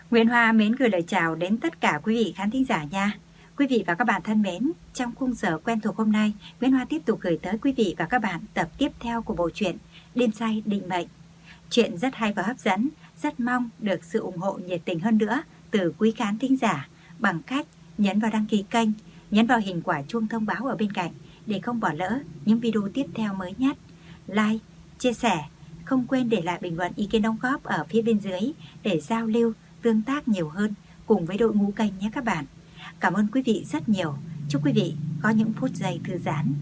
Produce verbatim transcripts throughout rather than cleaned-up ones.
Nguyễn Hoa mến gửi lời chào đến tất cả quý vị khán thính giả nha. Quý vị và các bạn thân mến, trong khung giờ quen thuộc hôm nay, Nguyễn Hoa tiếp tục gửi tới quý vị và các bạn tập tiếp theo của bộ truyện Đêm Say Định Mệnh. Chuyện rất hay và hấp dẫn, rất mong được sự ủng hộ nhiệt tình hơn nữa từ quý khán thính giả bằng cách nhấn vào đăng ký kênh, nhấn vào hình quả chuông thông báo ở bên cạnh để không bỏ lỡ những video tiếp theo mới nhất. Like, chia sẻ, không quên để lại bình luận ý kiến đóng góp ở phía bên dưới để giao lưu, tương tác nhiều hơn cùng với đội ngũ kênh nhé các bạn. Cảm ơn quý vị rất nhiều. Chúc quý vị có những phút giây thư giãn.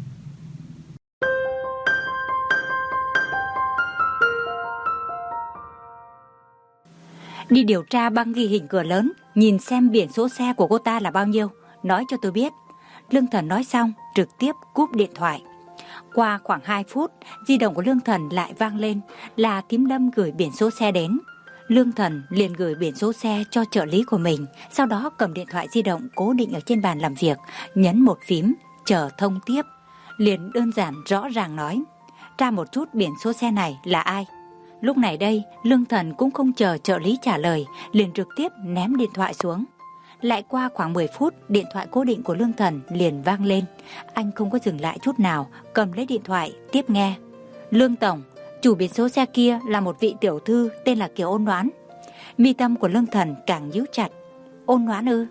Đi điều tra băng ghi hình cửa lớn, nhìn xem biển số xe của cô ta là bao nhiêu, nói cho tôi biết. Lương Thần nói xong, trực tiếp cúp điện thoại. Qua khoảng hai phút, di động của Lương Thần lại vang lên là Thím Lâm gửi biển số xe đến. Lương Thần liền gửi biển số xe cho trợ lý của mình, sau đó cầm điện thoại di động cố định ở trên bàn làm việc, nhấn một phím, chờ thông tiếp. Liền đơn giản rõ ràng nói, tra một chút biển số xe này là ai. Lúc này đây, Lương Thần cũng không chờ trợ lý trả lời, liền trực tiếp ném điện thoại xuống. Lại qua khoảng mười phút, điện thoại cố định của Lương Thần liền vang lên. Anh không có dừng lại chút nào, cầm lấy điện thoại, tiếp nghe. Lương Tổng, chủ biển số xe kia là một vị tiểu thư tên là Kiều Ôn Noãn. Mi tâm của Lương Thần càng nhíu chặt. Ôn Noãn ư?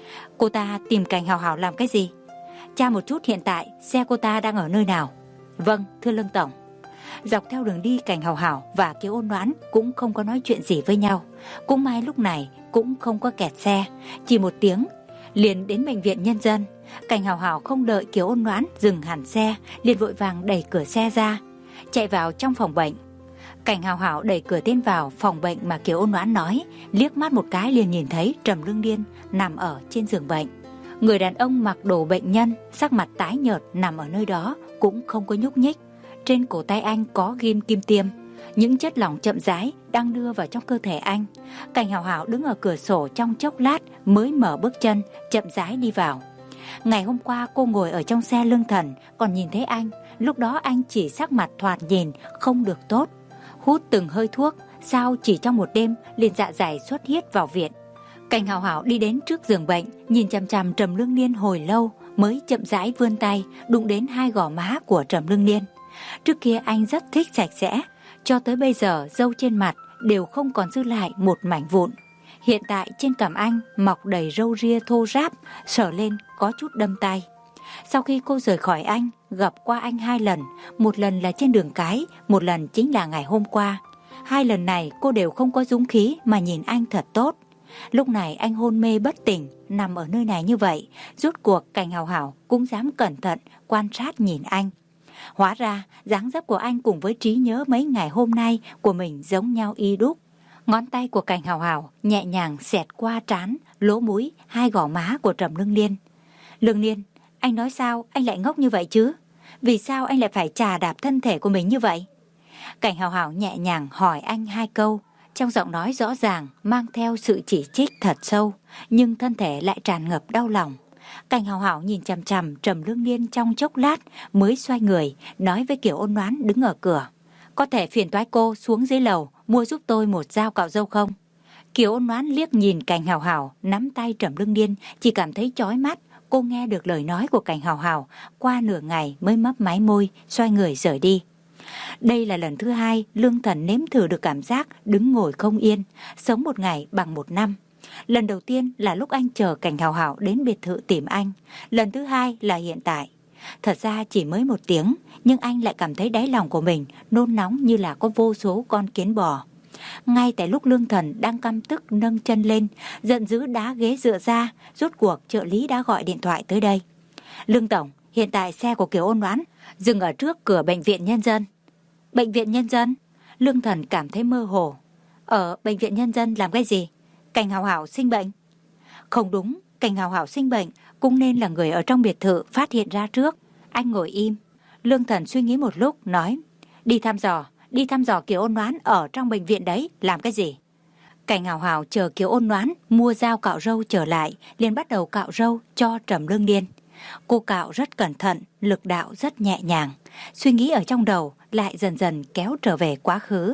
Cô ta tìm Cảnh Hào Hào làm cái gì? Tra một chút hiện tại xe cô ta đang ở nơi nào. Vâng, thưa Lương Tổng. Dọc theo đường đi, Cảnh Hào Hào và Kiều Ôn Noãn cũng không có nói chuyện gì với nhau. Cũng may lúc này cũng không có kẹt xe, chỉ một tiếng liền đến bệnh viện Nhân dân. Cảnh Hào Hào không đợi Kiều Ôn Noãn dừng hẳn xe, liền vội vàng đẩy cửa xe ra, chạy vào trong phòng bệnh. Cảnh Hào Hào đẩy cửa tiến vào phòng bệnh mà Kiều Ôn Noãn nói, liếc mắt một cái liền nhìn thấy Trầm Lương Điên nằm ở trên giường bệnh. Người đàn ông mặc đồ bệnh nhân, sắc mặt tái nhợt nằm ở nơi đó cũng không có nhúc nhích. Trên cổ tay anh có ghim kim tiêm, những chất lỏng chậm rãi đang đưa vào trong cơ thể anh. Cảnh Hào Hào đứng ở cửa sổ trong chốc lát mới mở bước chân, chậm rãi đi vào. Ngày hôm qua cô ngồi ở trong xe Lương Thần còn nhìn thấy anh, lúc đó anh chỉ sắc mặt thoạt nhìn không được tốt. Hút từng hơi thuốc, sao chỉ trong một đêm liền dạ dày xuất huyết vào viện. Cảnh Hào Hào đi đến trước giường bệnh, nhìn chằm chằm Trầm Lương Niên hồi lâu mới chậm rãi vươn tay đụng đến hai gò má của Trầm Lương Niên. Trước kia anh rất thích sạch sẽ, cho tới bây giờ râu trên mặt đều không còn dư lại một mảnh vụn. Hiện tại trên cằm anh mọc đầy râu ria thô ráp, sờ lên có chút đâm tay. Sau khi cô rời khỏi anh, gặp qua anh hai lần, một lần là trên đường cái, một lần chính là ngày hôm qua. Hai lần này cô đều không có dũng khí mà nhìn anh thật tốt. Lúc này anh hôn mê bất tỉnh, nằm ở nơi này như vậy, rốt cuộc Cảnh Hào Hào cũng dám cẩn thận quan sát nhìn anh. Hóa ra dáng dấp của anh cùng với trí nhớ mấy ngày hôm nay của mình giống nhau y đúc. Ngón tay của Cảnh Hào Hào nhẹ nhàng xẹt qua trán, lỗ mũi, hai gò má của Trầm Lương Niên. Lương Niên, anh nói sao anh lại ngốc như vậy chứ? Vì sao anh lại phải chà đạp thân thể của mình như vậy? Cảnh Hào Hào nhẹ nhàng hỏi anh hai câu, trong giọng nói rõ ràng mang theo sự chỉ trích thật sâu, nhưng thân thể lại tràn ngập đau lòng. Cảnh Hào Hào nhìn chằm chằm Trầm Lương Niên trong chốc lát mới xoay người, nói với Kiều Ôn Noãn đứng ở cửa. Có thể phiền toái cô xuống dưới lầu mua giúp tôi một dao cạo râu không? Kiều Ôn Noãn liếc nhìn Cảnh Hào Hào nắm tay Trầm Lương Niên, chỉ cảm thấy chói mắt. Cô nghe được lời nói của Cảnh Hào Hào, qua nửa ngày mới mấp máy môi, xoay người rời đi. Đây là lần thứ hai Lương Thần nếm thử được cảm giác đứng ngồi không yên, sống một ngày bằng một năm. Lần đầu tiên là lúc anh chờ Cảnh Hào Hào đến biệt thự tìm anh, lần thứ hai là hiện tại. Thật ra chỉ mới một tiếng, nhưng anh lại cảm thấy đáy lòng của mình nôn nóng như là có vô số con kiến bò. Ngay tại lúc Lương Thần đang căm tức nâng chân lên, giận dữ đá ghế dựa ra, rốt cuộc trợ lý đã gọi điện thoại tới đây. Lương Tổng, hiện tại xe của Kiều Ôn Noãn dừng ở trước cửa bệnh viện Nhân dân. Bệnh viện Nhân dân? Lương Thần cảm thấy mơ hồ. Ở bệnh viện Nhân dân làm cái gì? Cảnh Hào Hào sinh bệnh? Không đúng, Cảnh Hào Hào sinh bệnh cũng nên là người ở trong biệt thự phát hiện ra trước. Anh ngồi im. Lương Thần suy nghĩ một lúc, nói, đi thăm dò, đi thăm dò Kiều Ôn Noãn ở trong bệnh viện đấy, làm cái gì? Cảnh Hào Hào chờ Kiều Ôn Noãn mua dao cạo râu trở lại, liền bắt đầu cạo râu cho Trầm Lương Điên. Cô cạo rất cẩn thận, lực đạo rất nhẹ nhàng, suy nghĩ ở trong đầu lại dần dần kéo trở về quá khứ.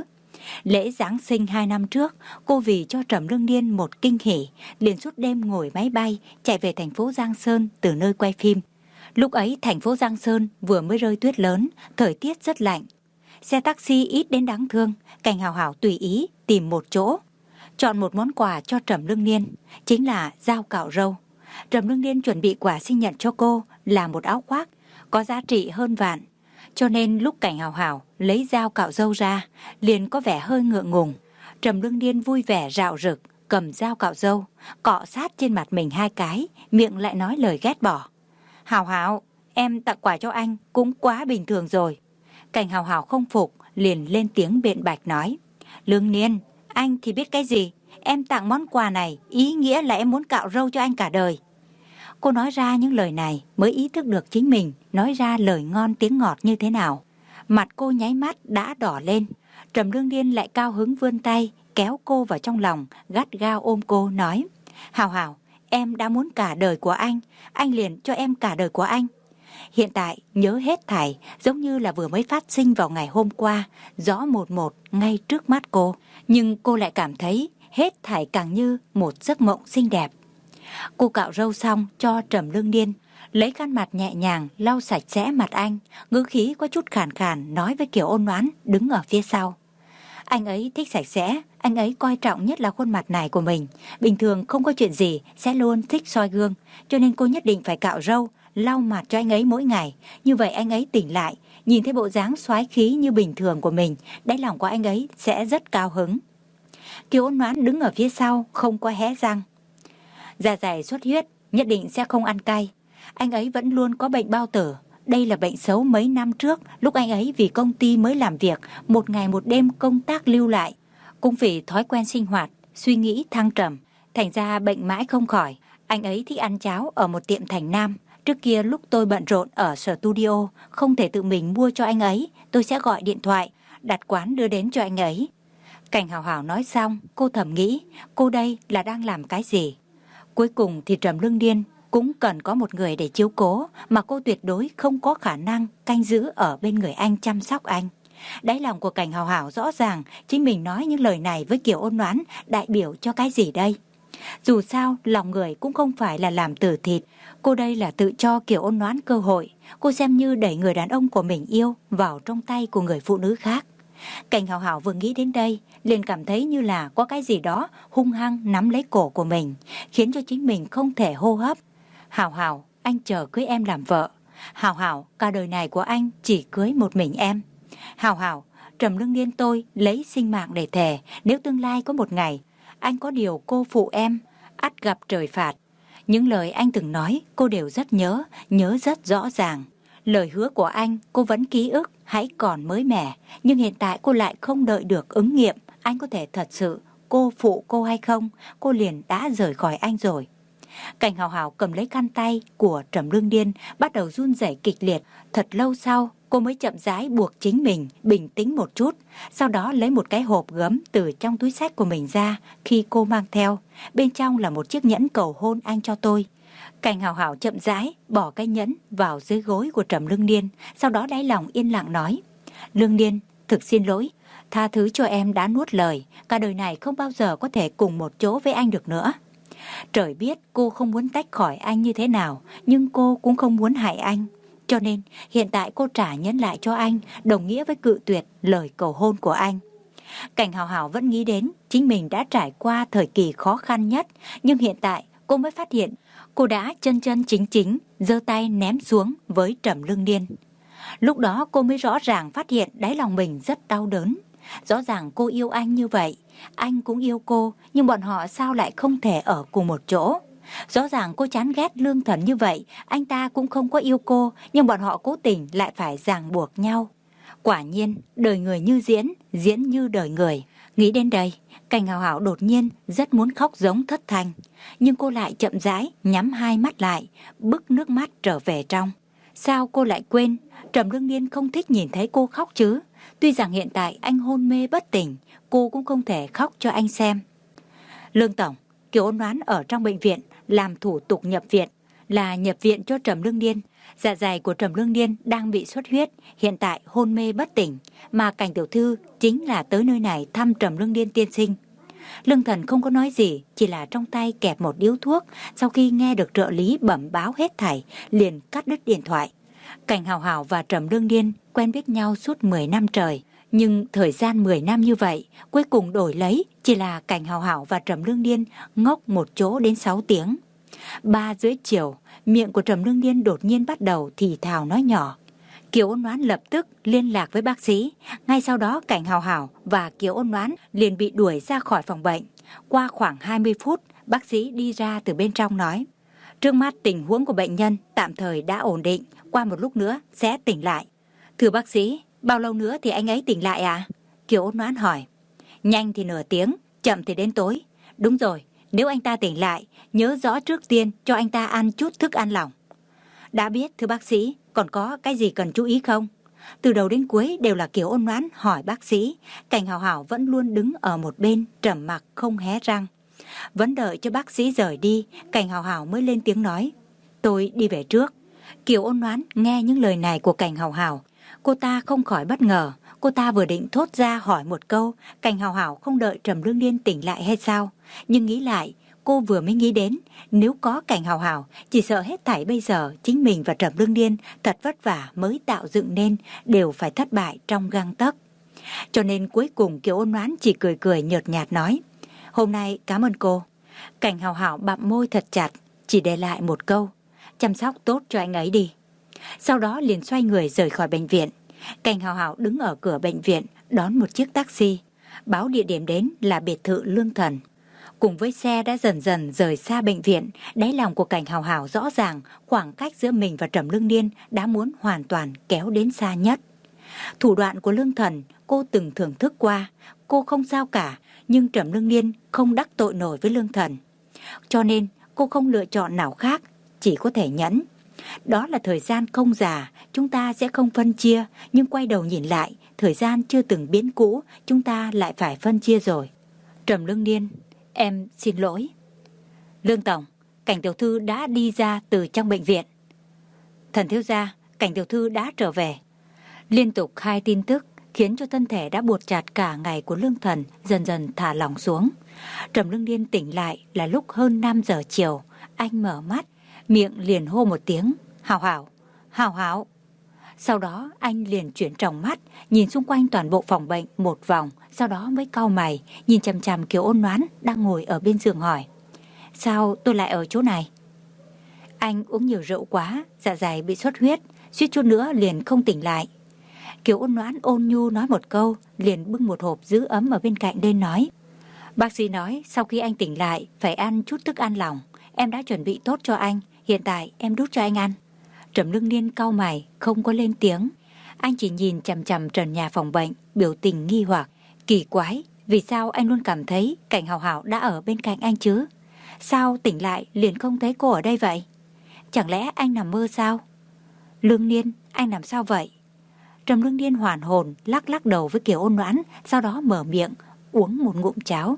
Lễ Giáng sinh hai năm trước, cô vì cho Trầm Lương Niên một kinh hỉ, liền suốt đêm ngồi máy bay chạy về thành phố Giang Sơn từ nơi quay phim. Lúc ấy thành phố Giang Sơn vừa mới rơi tuyết lớn, thời tiết rất lạnh. Xe taxi ít đến đáng thương, Cảnh Hào Hào tùy ý tìm một chỗ, chọn một món quà cho Trầm Lương Niên, chính là dao cạo râu. Trầm Lương Niên chuẩn bị quà sinh nhật cho cô là một áo khoác có giá trị hơn vạn, cho nên lúc Cảnh Hào Hào lấy dao cạo râu ra, liền có vẻ hơi ngượng ngùng. Trầm Lương Niên vui vẻ rạo rực, cầm dao cạo râu, cọ sát trên mặt mình hai cái, miệng lại nói lời ghét bỏ. Hào Hào, em tặng quà cho anh cũng quá bình thường rồi. Cảnh Hào Hào không phục, liền lên tiếng biện bạch nói. Lương Niên, anh thì biết cái gì, em tặng món quà này ý nghĩa là em muốn cạo râu cho anh cả đời. Cô nói ra những lời này mới ý thức được chính mình nói ra lời ngon tiếng ngọt như thế nào. Mặt cô nháy mắt đã đỏ lên. Trầm Lương Niên lại cao hứng vươn tay kéo cô vào trong lòng, gắt gao ôm cô nói. Hào Hào, em đã muốn cả đời của anh, anh liền cho em cả đời của anh. Hiện tại nhớ hết thảy giống như là vừa mới phát sinh vào ngày hôm qua, rõ một một ngay trước mắt cô. Nhưng cô lại cảm thấy hết thảy càng như một giấc mộng xinh đẹp. Cô cạo râu xong cho Trầm Lương Niên, lấy khăn mặt nhẹ nhàng lau sạch sẽ mặt anh, ngữ khí có chút khàn khàn nói với Kiều Ôn Noãn đứng ở phía sau. Anh ấy thích sạch sẽ, anh ấy coi trọng nhất là khuôn mặt này của mình. Bình thường không có chuyện gì sẽ luôn thích soi gương, cho nên cô nhất định phải cạo râu, lau mặt cho anh ấy mỗi ngày. Như vậy anh ấy tỉnh lại, nhìn thấy bộ dáng soái khí như bình thường của mình, đáy lòng của anh ấy sẽ rất cao hứng. Kiều Ôn Noãn đứng ở phía sau không có hé răng. Dạ dày xuất huyết, nhất định sẽ không ăn cay. Anh ấy vẫn luôn có bệnh bao tử. Đây là bệnh xấu mấy năm trước, lúc anh ấy vì công ty mới làm việc, một ngày một đêm công tác lưu lại. Cũng vì thói quen sinh hoạt, suy nghĩ thăng trầm, thành ra bệnh mãi không khỏi. Anh ấy thích ăn cháo ở một tiệm Thành Nam. Trước kia lúc tôi bận rộn ở studio, không thể tự mình mua cho anh ấy, tôi sẽ gọi điện thoại, đặt quán đưa đến cho anh ấy. Cảnh Hào Hào nói xong, cô thầm nghĩ, cô đây là đang làm cái gì? Cuối cùng thì Trầm Lương Niên cũng cần có một người để chiếu cố, mà cô tuyệt đối không có khả năng canh giữ ở bên người anh chăm sóc anh. Đáy lòng của Cảnh Hào Hào rõ ràng chính mình nói những lời này với Kiều Ôn Noãn đại biểu cho cái gì đây? Dù sao lòng người cũng không phải là làm từ thịt. Cô đây là tự cho Kiều Ôn Noãn cơ hội. Cô xem như đẩy người đàn ông của mình yêu vào trong tay của người phụ nữ khác. Cảnh Hào Hào vừa nghĩ đến đây liền cảm thấy như là có cái gì đó hung hăng nắm lấy cổ của mình, khiến cho chính mình không thể hô hấp. Hào Hào, anh chờ cưới em làm vợ. Hào Hào, cả đời này của anh chỉ cưới một mình em. Hào Hào, Trầm Lương Niên tôi lấy sinh mạng để thề, nếu tương lai có một ngày anh có điều cô phụ em, ắt gặp trời phạt. Những lời anh từng nói cô đều rất nhớ, nhớ rất rõ ràng. Lời hứa của anh cô vẫn ký ức, hãy còn mới mẻ. Nhưng hiện tại cô lại không đợi được ứng nghiệm. Anh có thể thật sự cô phụ cô hay không? Cô liền đã rời khỏi anh rồi. Cảnh Hào Hào cầm lấy khăn tay của Trầm Lương Niên, bắt đầu run rẩy kịch liệt. Thật lâu sau cô mới chậm rãi buộc chính mình bình tĩnh một chút. Sau đó lấy một cái hộp gấm từ trong túi xách của mình ra khi cô mang theo. Bên trong là một chiếc nhẫn cầu hôn anh cho tôi. Cảnh Hào Hào chậm rãi bỏ cái nhẫn vào dưới gối của Trầm Lương Niên, sau đó đáy lòng yên lặng nói: Lương Niên, thực xin lỗi, tha thứ cho em đã nuốt lời, cả đời này không bao giờ có thể cùng một chỗ với anh được nữa. Trời biết cô không muốn tách khỏi anh như thế nào, nhưng cô cũng không muốn hại anh. Cho nên hiện tại cô trả nhẫn lại cho anh, đồng nghĩa với cự tuyệt lời cầu hôn của anh. Cảnh Hào Hào vẫn nghĩ đến chính mình đã trải qua thời kỳ khó khăn nhất, nhưng hiện tại cô mới phát hiện cô đã chân chân chính chính giơ tay ném xuống với Trầm Lương Niên. Lúc đó cô mới rõ ràng phát hiện đáy lòng mình rất đau đớn. Rõ ràng cô yêu anh như vậy, anh cũng yêu cô, nhưng bọn họ sao lại không thể ở cùng một chỗ? Rõ ràng cô chán ghét Lương Thần như vậy, anh ta cũng không có yêu cô, nhưng bọn họ cố tình lại phải ràng buộc nhau. Quả nhiên, đời người như diễn, diễn như đời người. Nghĩ đến đây, Cảnh Hào Hào đột nhiên rất muốn khóc giống thất thanh, nhưng cô lại chậm rãi nhắm hai mắt lại, bức nước mắt trở về trong. Sao cô lại quên, Trầm Lương Niên không thích nhìn thấy cô khóc chứ? Tuy rằng hiện tại anh hôn mê bất tỉnh, cô cũng không thể khóc cho anh xem. Lương Tổng, Kiều Ôn Noãn ở trong bệnh viện làm thủ tục nhập viện, là nhập viện cho Trầm Lương Niên. Dạ dày của Trầm Lương Niên đang bị xuất huyết, hiện tại hôn mê bất tỉnh, mà Cảnh tiểu thư chính là tới nơi này thăm Trầm Lương Niên tiên sinh. Lương Thần không có nói gì, chỉ là trong tay kẹp một điếu thuốc, sau khi nghe được trợ lý bẩm báo hết thảy, liền cắt đứt điện thoại. Cảnh Hào Hào và Trầm Lương Niên quen biết nhau suốt mười năm trời, nhưng thời gian mười năm như vậy, cuối cùng đổi lấy chỉ là Cảnh Hào Hào và Trầm Lương Niên ngốc một chỗ đến sáu tiếng. Ba rưỡi chiều, miệng của Trầm Lương Niên đột nhiên bắt đầu thì thào nói nhỏ. Kiều Ôn Oán lập tức liên lạc với bác sĩ. Ngay sau đó Cảnh Hào Hào và Kiều Ôn Oán liền bị đuổi ra khỏi phòng bệnh. Qua khoảng hai mươi phút, bác sĩ đi ra từ bên trong nói: trước mắt tình huống của bệnh nhân tạm thời đã ổn định, qua một lúc nữa sẽ tỉnh lại. Thưa bác sĩ, bao lâu nữa thì anh ấy tỉnh lại à? Kiều Ôn Oán hỏi. Nhanh thì nửa tiếng, chậm thì đến tối. Đúng rồi, nếu anh ta tỉnh lại, nhớ rõ trước tiên cho anh ta ăn chút thức ăn lỏng. Đã biết thưa bác sĩ, còn có cái gì cần chú ý không? Từ đầu đến cuối đều là Kiều Ôn Oán hỏi bác sĩ. Cảnh Hào Hào vẫn luôn đứng ở một bên trầm mặc không hé răng. Vẫn đợi cho bác sĩ rời đi, Cảnh Hào Hào mới lên tiếng nói: tôi đi về trước. Kiều Ôn Oán nghe những lời này của Cảnh Hào Hào, cô ta không khỏi bất ngờ. Cô ta vừa định thốt ra hỏi một câu Cảnh Hào Hào không đợi Trầm Lương Niên tỉnh lại hay sao, nhưng nghĩ lại, cô vừa mới nghĩ đến nếu có Cảnh Hào Hào, chỉ sợ hết thảy bây giờ chính mình và Trầm Lương Niên thật vất vả mới tạo dựng nên đều phải thất bại trong gang tấc. Cho nên cuối cùng Kiều Ôn Oán chỉ cười cười nhợt nhạt nói: hôm nay cảm ơn cô. Cảnh Hào Hào bặm môi thật chặt, chỉ để lại một câu: chăm sóc tốt cho anh ấy đi. Sau đó liền xoay người rời khỏi bệnh viện. Cảnh Hào Hào đứng ở cửa bệnh viện đón một chiếc taxi, báo địa điểm đến là biệt thự Lương Thần. Cùng với xe đã dần dần rời xa bệnh viện, đáy lòng của Cảnh Hào Hào rõ ràng khoảng cách giữa mình và Trầm Lương Niên đã muốn hoàn toàn kéo đến xa nhất. Thủ đoạn của Lương Thần cô từng thưởng thức qua, cô không sao cả, nhưng Trầm Lương Niên không đắc tội nổi với Lương Thần. Cho nên cô không lựa chọn nào khác, chỉ có thể nhẫn. Đó là thời gian không già, chúng ta sẽ không phân chia, nhưng quay đầu nhìn lại, thời gian chưa từng biến cũ, chúng ta lại phải phân chia rồi. Trầm Lương Niên, em xin lỗi. Lương Tổng, Cảnh tiểu thư đã đi ra từ trong bệnh viện. Thần thiếu gia, Cảnh tiểu thư đã trở về. Liên tục hai tin tức khiến cho thân thể đã buộc chặt cả ngày của Lương Thần dần dần thả lỏng xuống. Trầm Lương Niên tỉnh lại là lúc hơn năm giờ chiều. Anh mở mắt, miệng liền hô một tiếng: Hào Hào, Hào Hào. Sau đó anh liền chuyển tròng mắt, nhìn xung quanh toàn bộ phòng bệnh một vòng, sau đó mới cau mày, nhìn chằm chằm Kiều Ôn Oán đang ngồi ở bên giường hỏi: sao tôi lại ở chỗ này? Anh uống nhiều rượu quá, dạ dày bị xuất huyết, suýt chút nữa liền không tỉnh lại. Kiều Ôn Oán ôn nhu nói một câu, liền bưng một hộp giữ ấm ở bên cạnh lên nói: bác sĩ nói sau khi anh tỉnh lại phải ăn chút thức ăn lỏng, em đã chuẩn bị tốt cho anh, hiện tại em đút cho anh ăn. Trầm Lương Niên cau mày, không có lên tiếng. Anh chỉ nhìn chằm chằm trần nhà phòng bệnh, biểu tình nghi hoặc. Kỳ quái, vì sao anh luôn cảm thấy Cảnh Hào Hào đã ở bên cạnh anh chứ? Sao tỉnh lại liền không thấy cô ở đây vậy? Chẳng lẽ anh nằm mơ sao? Lương Niên, anh làm sao vậy? Trầm Lương Niên hoàn hồn, lắc lắc đầu với Kiều Ôn Oán, sau đó mở miệng, uống một ngụm cháo.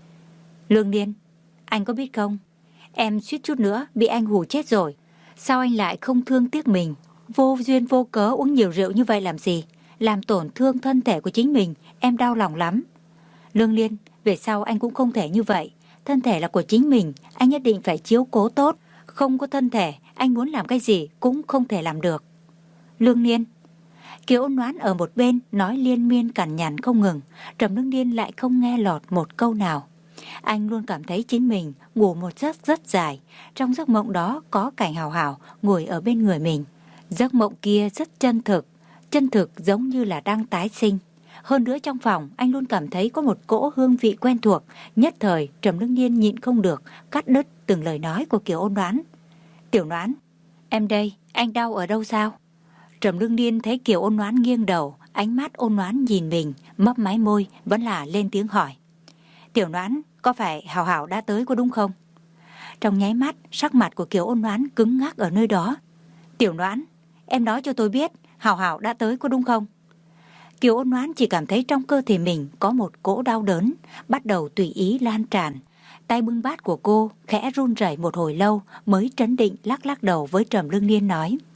Lương Niên, anh có biết không? Em suýt chút nữa bị anh hù chết rồi. Sao anh lại không thương tiếc mình? Vô duyên vô cớ uống nhiều rượu như vậy làm gì? Làm tổn thương thân thể của chính mình, em đau lòng lắm. Lương Niên, về sau anh cũng không thể như vậy. Thân thể là của chính mình, anh nhất định phải chiếu cố tốt. Không có thân thể, anh muốn làm cái gì cũng không thể làm được. Lương Niên. Kiều Ôn Oán ở một bên nói liên miên cằn nhằn không ngừng. Trầm Lương Niên lại không nghe lọt một câu nào. Anh luôn cảm thấy chính mình ngủ một giấc rất dài. Trong giấc mộng đó có Cảnh Hào Hào ngồi ở bên người mình. Giấc mộng kia rất chân thực, chân thực giống như là đang tái sinh. Hơn nữa trong phòng anh luôn cảm thấy có một cỗ hương vị quen thuộc. Nhất thời Trầm Lương Niên nhịn không được, cắt đứt từng lời nói của Kiều Ôn Oán. Tiểu Oán, em đây, anh đau ở đâu sao? Trầm Lương Niên thấy Kiều Ôn Oán nghiêng đầu, ánh mắt ôn oán nhìn mình, mấp máy môi, vẫn là lên tiếng hỏi. Tiểu Oán, có phải Hào Hào đã tới có đúng không? Trong nháy mắt, sắc mặt của Kiều Ôn Oán cứng ngắc ở nơi đó. Tiểu Oán, em nói cho tôi biết, Hào Hào đã tới có đúng không? Kiều Ôn Oán chỉ cảm thấy trong cơ thể mình có một cỗ đau đớn, bắt đầu tùy ý lan tràn. Tay bưng bát của cô khẽ run rẩy một hồi lâu mới trấn định lắc lắc đầu với Trầm Lương Niên nói.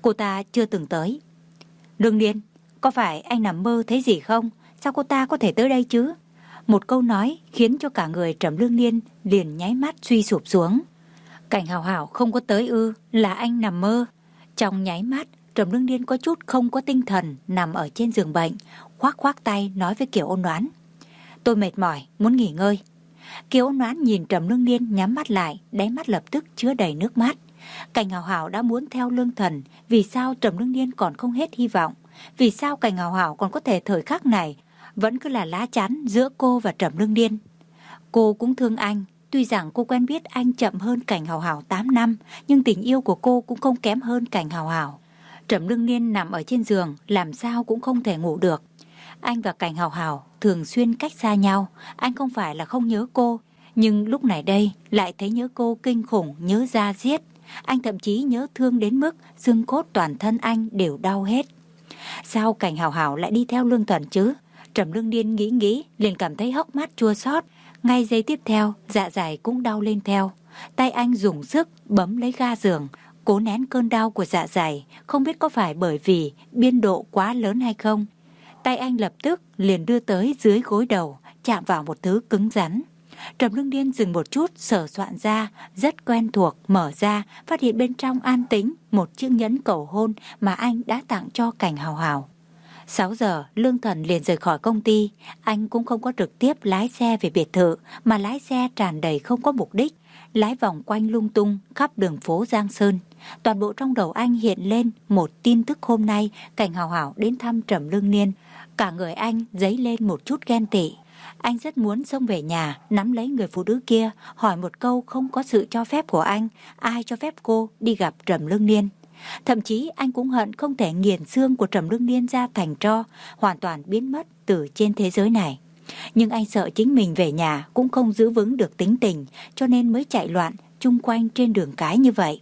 cô ta chưa từng tới. Lương Liên, có phải anh nằm mơ thấy gì không? Sao cô ta có thể tới đây chứ? Một câu nói khiến cho cả người Trầm Lương Liên liền nháy mắt suy sụp xuống. Cảnh Hảo Hảo không có tới ư? Là anh nằm mơ? Trong nháy mắt, Trầm Lương Liên có chút không có tinh thần, nằm ở trên giường bệnh, khoác khoác tay nói với Kiều Ôn Đoán: tôi mệt mỏi, muốn nghỉ ngơi. Kiều Ôn Đoán nhìn Trầm Lương Liên nhắm mắt lại, đáy mắt lập tức chứa đầy nước mắt. Cảnh Hảo Hảo đã muốn theo Lương Thần, vì sao Trầm Lương Liên còn không hết hy vọng? Vì sao Cảnh Hảo Hảo còn có thể thời khắc này vẫn cứ là lá chắn giữa cô và Trầm Lương Liên? Cô cũng thương anh, tuy rằng cô quen biết anh chậm hơn Cảnh Hảo Hảo tám năm, nhưng tình yêu của cô cũng không kém hơn Cảnh Hảo Hảo. Trầm Lương Liên nằm ở trên giường, làm sao cũng không thể ngủ được. Anh và Cảnh Hảo Hảo thường xuyên cách xa nhau, anh không phải là không nhớ cô, nhưng lúc này đây lại thấy nhớ cô kinh khủng, nhớ da diết. Anh thậm chí nhớ thương đến mức xương cốt toàn thân anh đều đau hết. Sao Cảnh Hảo Hảo lại đi theo Lương Thần chứ? Trầm Lương Liên nghĩ nghĩ liền cảm thấy hốc mắt chua xót. Ngay giây tiếp theo, dạ dày cũng đau lên theo. Tay anh dùng sức bấm lấy ga giường, cố nén cơn đau của dạ dày. Không biết có phải bởi vì biên độ quá lớn hay không. Tay anh lập tức liền đưa tới dưới gối đầu, chạm vào một thứ cứng rắn. Trầm Lương Liên dừng một chút, sờ soạn ra, rất quen thuộc, mở ra, phát hiện bên trong an tĩnh một chiếc nhẫn cầu hôn mà anh đã tặng cho Cảnh Hảo Hảo. sáu giờ, Lương Thần liền rời khỏi công ty. Anh cũng không có trực tiếp lái xe về biệt thự, mà lái xe tràn đầy không có mục đích, lái vòng quanh lung tung khắp đường phố Giang Sơn. Toàn bộ trong đầu anh hiện lên một tin tức hôm nay Cảnh Hảo Hảo đến thăm Trầm Lương Liên. Cả người anh dấy lên một chút ghen tị. Anh rất muốn xông về nhà, nắm lấy người phụ nữ kia, hỏi một câu không có sự cho phép của anh, ai cho phép cô đi gặp Trầm Lương Liên. Thậm chí anh cũng hận không thể nghiền xương của Trầm Lương Liên ra thành tro, hoàn toàn biến mất từ trên thế giới này. Nhưng anh sợ chính mình về nhà cũng không giữ vững được tính tình, cho nên mới chạy loạn chung quanh trên đường cái như vậy.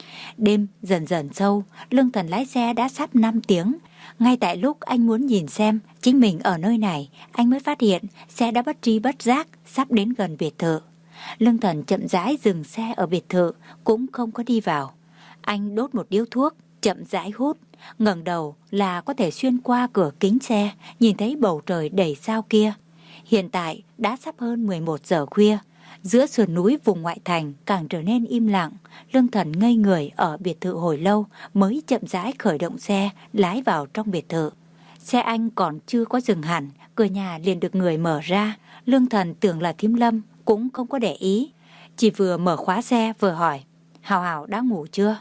Đêm dần dần sâu, Lương Thần lái xe đã sắp năm tiếng. Ngay tại lúc anh muốn nhìn xem chính mình ở nơi này, anh mới phát hiện xe đã bất tri bất giác sắp đến gần biệt thự. Lương Thần chậm rãi dừng xe ở biệt thự, cũng không có đi vào. Anh đốt một điếu thuốc, chậm rãi hút, ngẩng đầu là có thể xuyên qua cửa kính xe, nhìn thấy bầu trời đầy sao kia. Hiện tại đã sắp hơn mười một giờ khuya, giữa sườn núi vùng ngoại thành càng trở nên im lặng. Lương Thần ngây người ở biệt thự hồi lâu mới chậm rãi khởi động xe, lái vào trong biệt thự. Xe anh còn chưa có dừng hẳn, cửa nhà liền được người mở ra. Lương Thần tưởng là Thím Lâm, cũng không có để ý, chỉ vừa mở khóa xe vừa hỏi: Hảo Hảo đã ngủ chưa?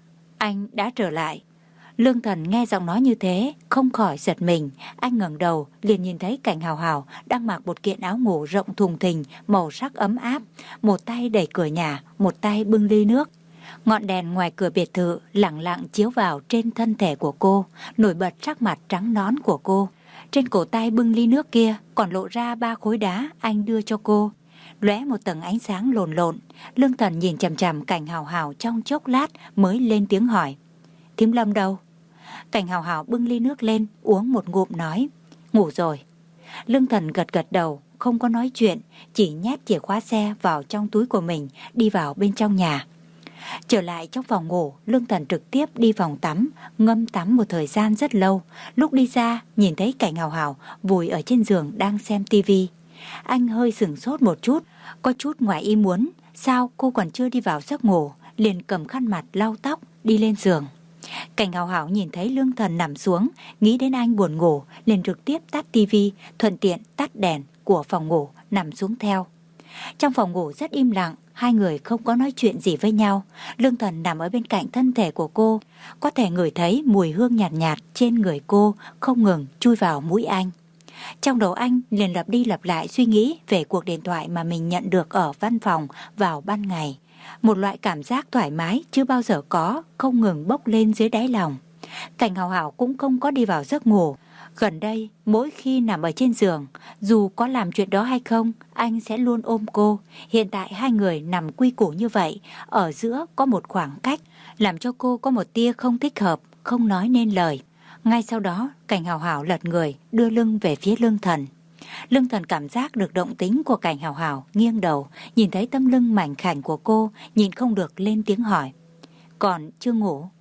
Anh đã trở lại. Lương Thần nghe giọng nói như thế, không khỏi giật mình. Anh ngẩng đầu liền nhìn thấy Cảnh Hảo Hảo đang mặc một kiện áo ngủ rộng thùng thình, màu sắc ấm áp, một tay đẩy cửa nhà, một tay bưng ly nước. Ngọn đèn ngoài cửa biệt thự lẳng lặng chiếu vào trên thân thể của cô, nổi bật sắc mặt trắng nõn của cô. Trên cổ tay bưng ly nước kia còn lộ ra ba khối đá anh đưa cho cô, lóe một tầng ánh sáng lồn lộn. Lương Thần nhìn chằm chằm Cảnh Hảo Hảo trong chốc lát mới lên tiếng hỏi: Thím Lâm đâu? Cảnh Hảo Hảo bưng ly nước lên, uống một ngụm nói: ngủ rồi. Lương Thần gật gật đầu, không có nói chuyện, chỉ nhét chìa khóa xe vào trong túi của mình, đi vào bên trong nhà. Trở lại trong phòng ngủ, Lương Thần trực tiếp đi phòng tắm, ngâm tắm một thời gian rất lâu. Lúc đi ra, nhìn thấy Cảnh Hảo Hảo vùi ở trên giường đang xem tivi. Anh hơi sửng sốt một chút, có chút ngoài ý muốn, sao cô còn chưa đi vào giấc ngủ, liền cầm khăn mặt lau tóc đi lên giường. Cảnh Hảo Hảo nhìn thấy Lương Thần nằm xuống, nghĩ đến anh buồn ngủ, liền trực tiếp tắt tivi, thuận tiện tắt đèn của phòng ngủ, nằm xuống theo. Trong phòng ngủ rất im lặng, hai người không có nói chuyện gì với nhau. Lương Thần nằm ở bên cạnh thân thể của cô, có thể ngửi thấy mùi hương nhạt nhạt trên người cô không ngừng chui vào mũi anh. Trong đầu anh liền lặp đi lặp lại suy nghĩ về cuộc điện thoại mà mình nhận được ở văn phòng vào ban ngày. Một loại cảm giác thoải mái chưa bao giờ có không ngừng bốc lên dưới đáy lòng. Cảnh Hảo Hảo cũng không có đi vào giấc ngủ. Gần đây, mỗi khi nằm ở trên giường, dù có làm chuyện đó hay không, anh sẽ luôn ôm cô. Hiện tại hai người nằm quy củ như vậy, ở giữa có một khoảng cách, làm cho cô có một tia không thích hợp, không nói nên lời. Ngay sau đó, Cảnh Hảo Hảo lật người, đưa lưng về phía Lương Thần. Lương Thần cảm giác được động tính của Cảnh Hảo Hảo, nghiêng đầu, nhìn thấy tấm lưng mảnh khảnh của cô, nhìn không được lên tiếng hỏi: còn chưa ngủ?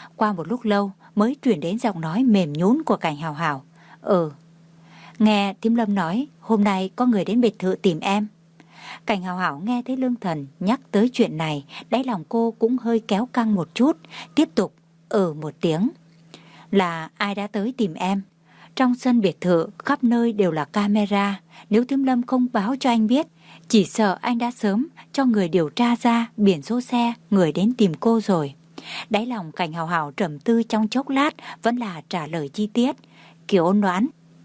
Qua một lúc lâu mới truyền đến giọng nói mềm nhún của Cảnh Hào Hào. Ừ. Nghe Thím Lâm nói hôm nay có người đến biệt thự tìm em. Cảnh Hào Hào nghe thấy Lương Thần nhắc tới chuyện này, đáy lòng cô cũng hơi kéo căng một chút, tiếp tục ừ một tiếng. Là ai đã tới tìm em? Trong sân biệt thự khắp nơi đều là camera, nếu Thím Lâm không báo cho anh biết, chỉ sợ anh đã sớm cho người điều tra ra biển số xe người đến tìm cô rồi. Đáy lòng Cảnh Hào Hào trầm tư trong chốc lát, vẫn là trả lời chi tiết, kiểu ôn đoán.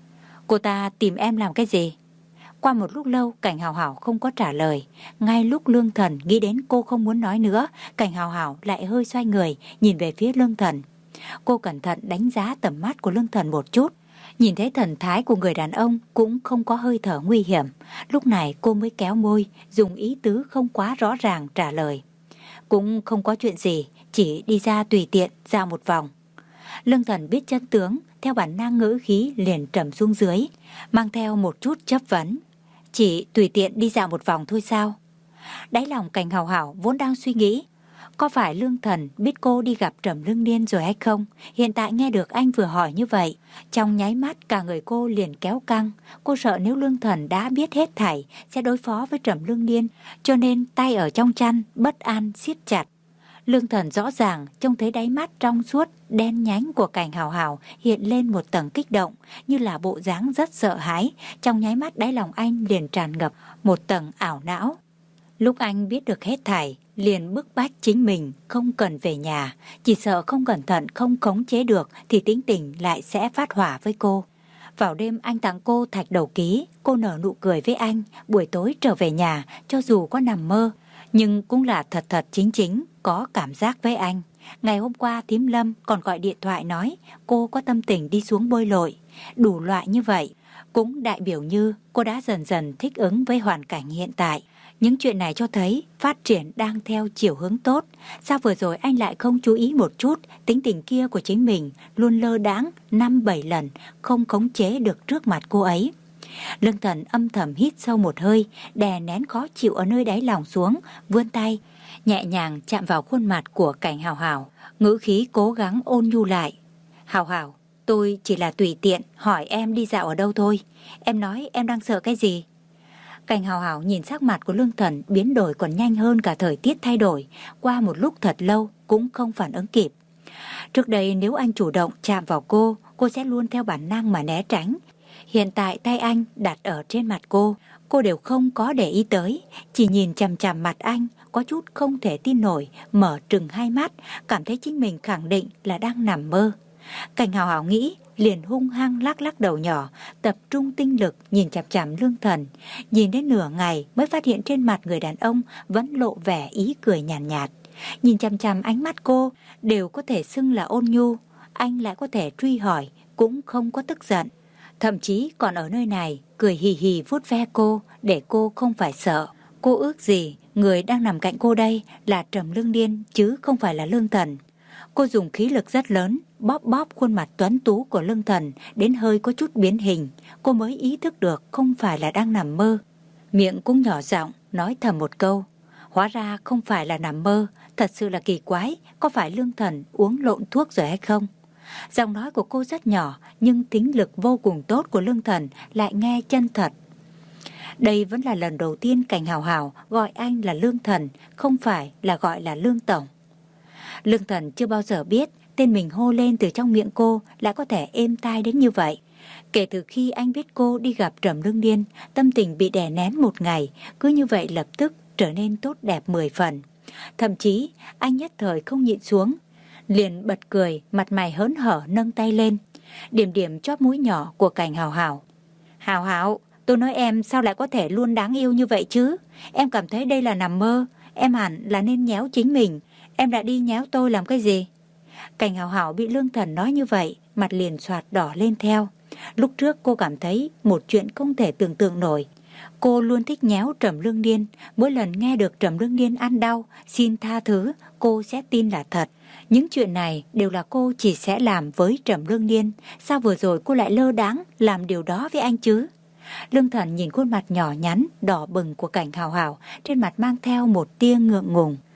Cô ta tìm em làm cái gì? Qua một lúc lâu Cảnh Hào Hào không có trả lời. Ngay lúc Lương Thần nghĩ đến cô không muốn nói nữa, Cảnh Hào Hào lại hơi xoay người nhìn về phía Lương Thần. Cô cẩn thận đánh giá tầm mắt của Lương Thần một chút, nhìn thấy thần thái của người đàn ông cũng không có hơi thở nguy hiểm. Lúc này cô mới kéo môi, dùng ý tứ không quá rõ ràng trả lời. Cũng không có chuyện gì, chỉ đi ra tùy tiện dạo một vòng. Lương Thần biết chân tướng, theo bản năng ngữ khí liền trầm xuống dưới, mang theo một chút chấp vấn. Chỉ tùy tiện đi dạo một vòng thôi sao? Đáy lòng Cảnh Hào Hào vốn đang suy nghĩ, có phải Lương Thần biết cô đi gặp Trầm Lương Niên rồi hay không? Hiện tại nghe được anh vừa hỏi như vậy, trong nháy mắt cả người cô liền kéo căng. Cô sợ nếu Lương Thần đã biết hết thảy sẽ đối phó với Trầm Lương Niên, cho nên tay ở trong chăn bất an siết chặt. Lương Thần rõ ràng trông thấy đáy mắt trong suốt đen nhánh của Cảnh Hào Hào hiện lên một tầng kích động, như là bộ dáng rất sợ hãi. Trong nháy mắt đáy lòng anh liền tràn ngập một tầng ảo não. Lúc anh biết được hết thảy, liền bức bách chính mình không cần về nhà, chỉ sợ không cẩn thận không khống chế được thì tính tình lại sẽ phát hỏa với cô. Vào đêm anh tặng cô thạch đầu ký, cô nở nụ cười với anh. Buổi tối trở về nhà, cho dù có nằm mơ, nhưng cũng là thật thật chính chính có cảm giác với anh. Ngày hôm qua Thím Lâm còn gọi điện thoại nói cô có tâm tình đi xuống bơi lội. Đủ loại như vậy cũng đại biểu như cô đã dần dần thích ứng với hoàn cảnh hiện tại. Những chuyện này cho thấy phát triển đang theo chiều hướng tốt. Sao vừa rồi anh lại không chú ý một chút tính tình kia của chính mình luôn lơ đãng năm bảy lần, không khống chế được trước mặt cô ấy. Lương Thần âm thầm hít sâu một hơi, đè nén khó chịu ở nơi đáy lòng xuống, vươn tay nhẹ nhàng chạm vào khuôn mặt của Cảnh Hào Hào, ngữ khí cố gắng ôn nhu lại. Hào Hào, tôi chỉ là tùy tiện hỏi em đi dạo ở đâu thôi. Em nói em đang sợ cái gì? Cảnh Hào Hào nhìn sắc mặt của Lương Thần biến đổi còn nhanh hơn cả thời tiết thay đổi. Qua một lúc thật lâu cũng không phản ứng kịp. Trước đây nếu anh chủ động chạm vào cô, cô sẽ luôn theo bản năng mà né tránh. Hiện tại tay anh đặt ở trên mặt cô, cô đều không có để ý tới, chỉ nhìn chằm chằm mặt anh, có chút không thể tin nổi, mở trừng hai mắt, cảm thấy chính mình khẳng định là đang nằm mơ. Cảnh Hào Hào nghĩ, liền hung hăng lắc lắc đầu nhỏ, tập trung tinh lực nhìn chằm chằm Lương Thần. Nhìn đến nửa ngày mới phát hiện trên mặt người đàn ông vẫn lộ vẻ ý cười nhàn nhạt, nhạt. Nhìn chằm chằm ánh mắt cô đều có thể xưng là ôn nhu, anh lại có thể truy hỏi cũng không có tức giận. Thậm chí còn ở nơi này cười hì hì vuốt ve cô để cô không phải sợ. Cô ước gì người đang nằm cạnh cô đây là Trầm Lương Niên chứ không phải là Lương Thần. Cô dùng khí lực rất lớn bóp bóp khuôn mặt tuấn tú của Lương Thần đến hơi có chút biến hình. Cô mới ý thức được không phải là đang nằm mơ. Miệng cũng nhỏ giọng nói thầm một câu. Hóa ra không phải là nằm mơ. Thật sự là kỳ quái. Có phải Lương Thần uống lộn thuốc rồi hay không? Giọng nói của cô rất nhỏ, nhưng tính lực vô cùng tốt của Lương Thần lại nghe chân thật. Đây vẫn là lần đầu tiên Cảnh Hào Hào gọi anh là Lương Thần, không phải là gọi là Lương Tổng. Lương Thần chưa bao giờ biết tên mình hô lên từ trong miệng cô lại có thể êm tai đến như vậy. Kể từ khi anh biết cô đi gặp Trầm Lương Niên, tâm tình bị đè nén một ngày, cứ như vậy lập tức trở nên tốt đẹp mười phần. Thậm chí anh nhất thời không nhịn xuống, liền bật cười, mặt mày hớn hở nâng tay lên, điểm điểm chóp mũi nhỏ của Cảnh Hào Hào. Hào Hào, tôi nói em sao lại có thể luôn đáng yêu như vậy chứ? Em cảm thấy đây là nằm mơ, em hẳn là nên nhéo chính mình. Em đã đi nhéo tôi làm cái gì? Cảnh Hào Hào bị Lương Thần nói như vậy, mặt liền xoạt đỏ lên theo. Lúc trước cô cảm thấy một chuyện không thể tưởng tượng nổi. Cô luôn thích nhéo Trầm Lương Niên. Mỗi lần nghe được Trầm Lương Niên ăn đau, xin tha thứ, cô sẽ tin là thật. Những chuyện này đều là cô chỉ sẽ làm với Trầm Lương Niên. Sao vừa rồi cô lại lơ đãng làm điều đó với anh chứ? Lương Thần nhìn khuôn mặt nhỏ nhắn, đỏ bừng của Cảnh Hào Hào, trên mặt mang theo một tia ngượng ngùng.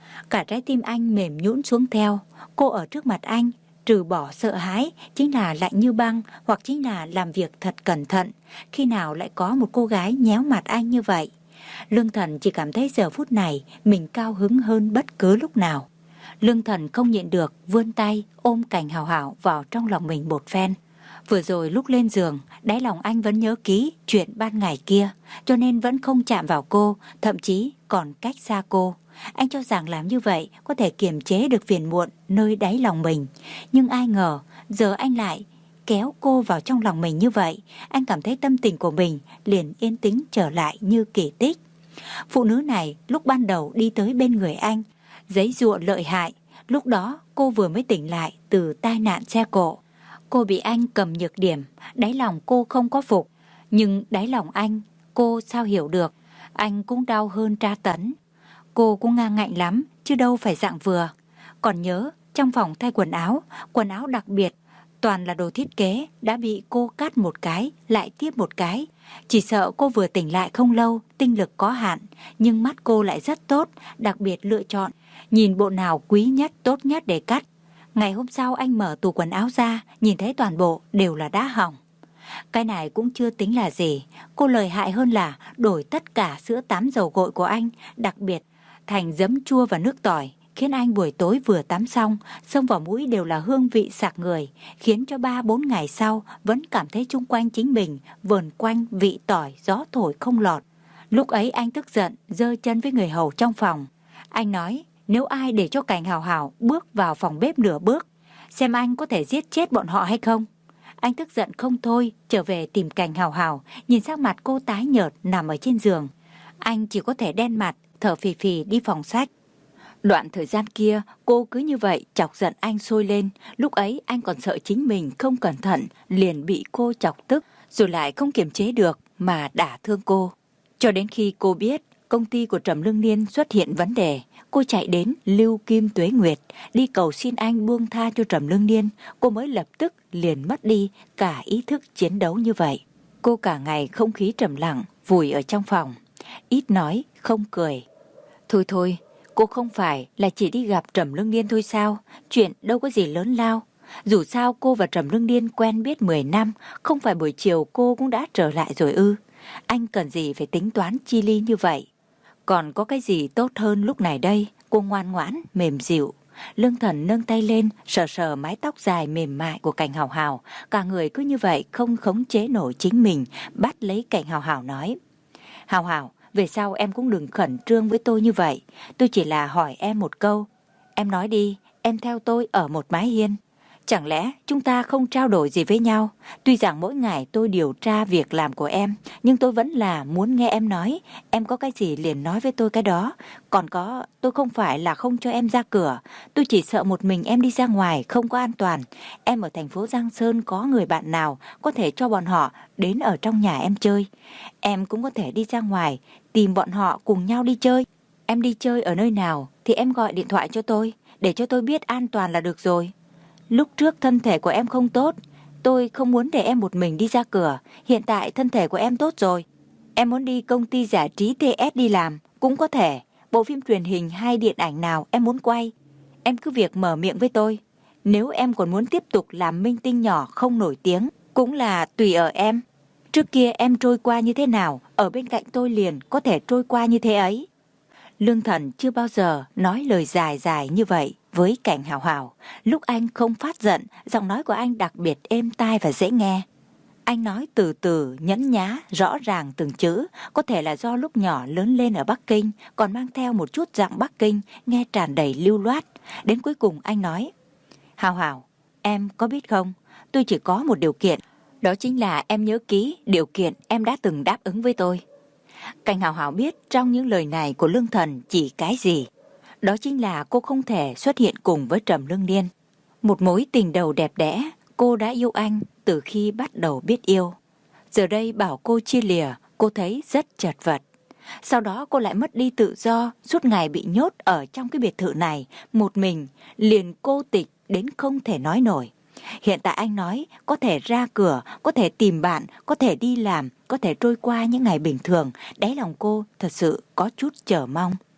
Cả trái tim anh mềm nhũn xuống theo. Cô ở trước mặt anh, trừ bỏ sợ hãi, chính là lạnh như băng, hoặc chính là làm việc thật cẩn thận. Khi nào lại có một cô gái nhéo mặt anh như vậy? Lương Thần chỉ cảm thấy giờ phút này mình cao hứng hơn bất cứ lúc nào. Lương Thần không nhịn được, vươn tay ôm Cảnh Hảo Hảo vào trong lòng mình một phen. Vừa rồi lúc lên giường, đáy lòng anh vẫn nhớ kỹ chuyện ban ngày kia, cho nên vẫn không chạm vào cô, thậm chí còn cách xa cô. Anh cho rằng làm như vậy có thể kiềm chế được phiền muộn nơi đáy lòng mình. Nhưng ai ngờ, giờ anh lại kéo cô vào trong lòng mình như vậy. Anh cảm thấy tâm tình của mình liền yên tĩnh trở lại như kỳ tích. Phụ nữ này lúc ban đầu đi tới bên người anh, giãy giụa lợi hại. Lúc đó cô vừa mới tỉnh lại từ tai nạn xe cộ. Cô bị anh cầm nhược điểm, đáy lòng cô không có phục. Nhưng đáy lòng anh, cô sao hiểu được, anh cũng đau hơn tra tấn. Cô cũng ngang ngạnh lắm, chứ đâu phải dạng vừa. Còn nhớ, trong phòng thay quần áo, quần áo đặc biệt, toàn là đồ thiết kế, đã bị cô cắt một cái, lại tiếp một cái. Chỉ sợ cô vừa tỉnh lại không lâu, tinh lực có hạn, nhưng mắt cô lại rất tốt, đặc biệt lựa chọn, nhìn bộ nào quý nhất, tốt nhất để cắt. Ngày hôm sau anh mở tủ quần áo ra, nhìn thấy toàn bộ đều là đá hỏng. Cái này cũng chưa tính là gì, cô lợi hại hơn là đổi tất cả sữa tắm dầu gội của anh, đặc biệt thành giấm chua và nước tỏi, khiến anh buổi tối vừa tắm xong, xông vào mũi đều là hương vị sặc người, khiến cho ba bốn ngày sau vẫn cảm thấy chung quanh chính mình vờn quanh vị tỏi gió thổi không lọt. Lúc ấy anh tức giận, giơ chân với người hầu trong phòng. Anh nói nếu ai để cho Cảnh Hảo Hảo bước vào phòng bếp nửa bước, xem anh có thể giết chết bọn họ hay không. Anh tức giận không thôi, trở về tìm Cảnh Hảo Hảo, nhìn sắc mặt cô tái nhợt nằm ở trên giường. Anh chỉ có thể đen mặt, thở phì phì đi phòng sách. Đoạn thời gian kia, cô cứ như vậy chọc giận anh sôi lên. Lúc ấy anh còn sợ chính mình không cẩn thận, liền bị cô chọc tức, rồi lại không kiềm chế được mà đả thương cô. Cho đến khi cô biết công ty của Trầm Lương Niên xuất hiện vấn đề, cô chạy đến Lưu Kim Tuế Nguyệt, đi cầu xin anh buông tha cho Trầm Lương Niên. Cô mới lập tức liền mất đi cả ý thức chiến đấu như vậy. Cô cả ngày không khí trầm lặng, vùi ở trong phòng, ít nói, không cười. Thôi thôi, cô không phải là chỉ đi gặp Trầm Lương Niên thôi sao? Chuyện đâu có gì lớn lao. Dù sao cô và Trầm Lương Niên quen biết mười năm, không phải buổi chiều cô cũng đã trở lại rồi ư. Anh cần gì phải tính toán chi ly như vậy? Còn có cái gì tốt hơn lúc này đây? Cô ngoan ngoãn, mềm dịu. Lương Thần nâng tay lên, sờ sờ mái tóc dài mềm mại của Cảnh Hảo Hảo. Cả người cứ như vậy không khống chế nổi chính mình, bắt lấy Cảnh Hảo Hảo nói. Hảo Hảo, về sau em cũng đừng khẩn trương với tôi như vậy. Tôi chỉ là hỏi em một câu. Em nói đi, em theo tôi ở một mái hiên. Chẳng lẽ chúng ta không trao đổi gì với nhau? Tuy rằng mỗi ngày tôi điều tra việc làm của em, nhưng tôi vẫn là muốn nghe em nói. Em có cái gì liền nói với tôi cái đó. Còn có, tôi không phải là không cho em ra cửa. Tôi chỉ sợ một mình em đi ra ngoài không có an toàn. Em ở thành phố Giang Sơn có người bạn nào có thể cho bọn họ đến ở trong nhà em chơi. Em cũng có thể đi ra ngoài, tìm bọn họ cùng nhau đi chơi. Em đi chơi ở nơi nào thì em gọi điện thoại cho tôi, để cho tôi biết an toàn là được rồi. Lúc trước thân thể của em không tốt, tôi không muốn để em một mình đi ra cửa. Hiện tại thân thể của em tốt rồi. Em muốn đi công ty giải trí tê ét đi làm, cũng có thể. Bộ phim truyền hình hay điện ảnh nào em muốn quay, em cứ việc mở miệng với tôi. Nếu em còn muốn tiếp tục làm minh tinh nhỏ không nổi tiếng, cũng là tùy ở em. Trước kia em trôi qua như thế nào, ở bên cạnh tôi liền có thể trôi qua như thế ấy. Lương Thần chưa bao giờ nói lời dài dài như vậy với Cảnh Hảo Hảo. Lúc anh không phát giận, giọng nói của anh đặc biệt êm tai và dễ nghe. Anh nói từ từ, nhẫn nhá, rõ ràng từng chữ. Có thể là do lúc nhỏ lớn lên ở Bắc Kinh, còn mang theo một chút giọng Bắc Kinh, nghe tràn đầy lưu loát. Đến cuối cùng anh nói, Hảo Hảo, em có biết không, tôi chỉ có một điều kiện. Đó chính là em nhớ kỹ điều kiện em đã từng đáp ứng với tôi. Cảnh Hảo Hảo biết trong những lời này của Lương Thần chỉ cái gì. Đó chính là cô không thể xuất hiện cùng với Trầm Lương Niên. Một mối tình đầu đẹp đẽ, cô đã yêu anh từ khi bắt đầu biết yêu. Giờ đây bảo cô chia lìa, cô thấy rất chật vật. Sau đó cô lại mất đi tự do, suốt ngày bị nhốt ở trong cái biệt thự này, một mình, liền cô tịch đến không thể nói nổi. Hiện tại anh nói có thể ra cửa, có thể tìm bạn, có thể đi làm, có thể trôi qua những ngày bình thường. Đáy lòng cô thật sự có chút chờ mong.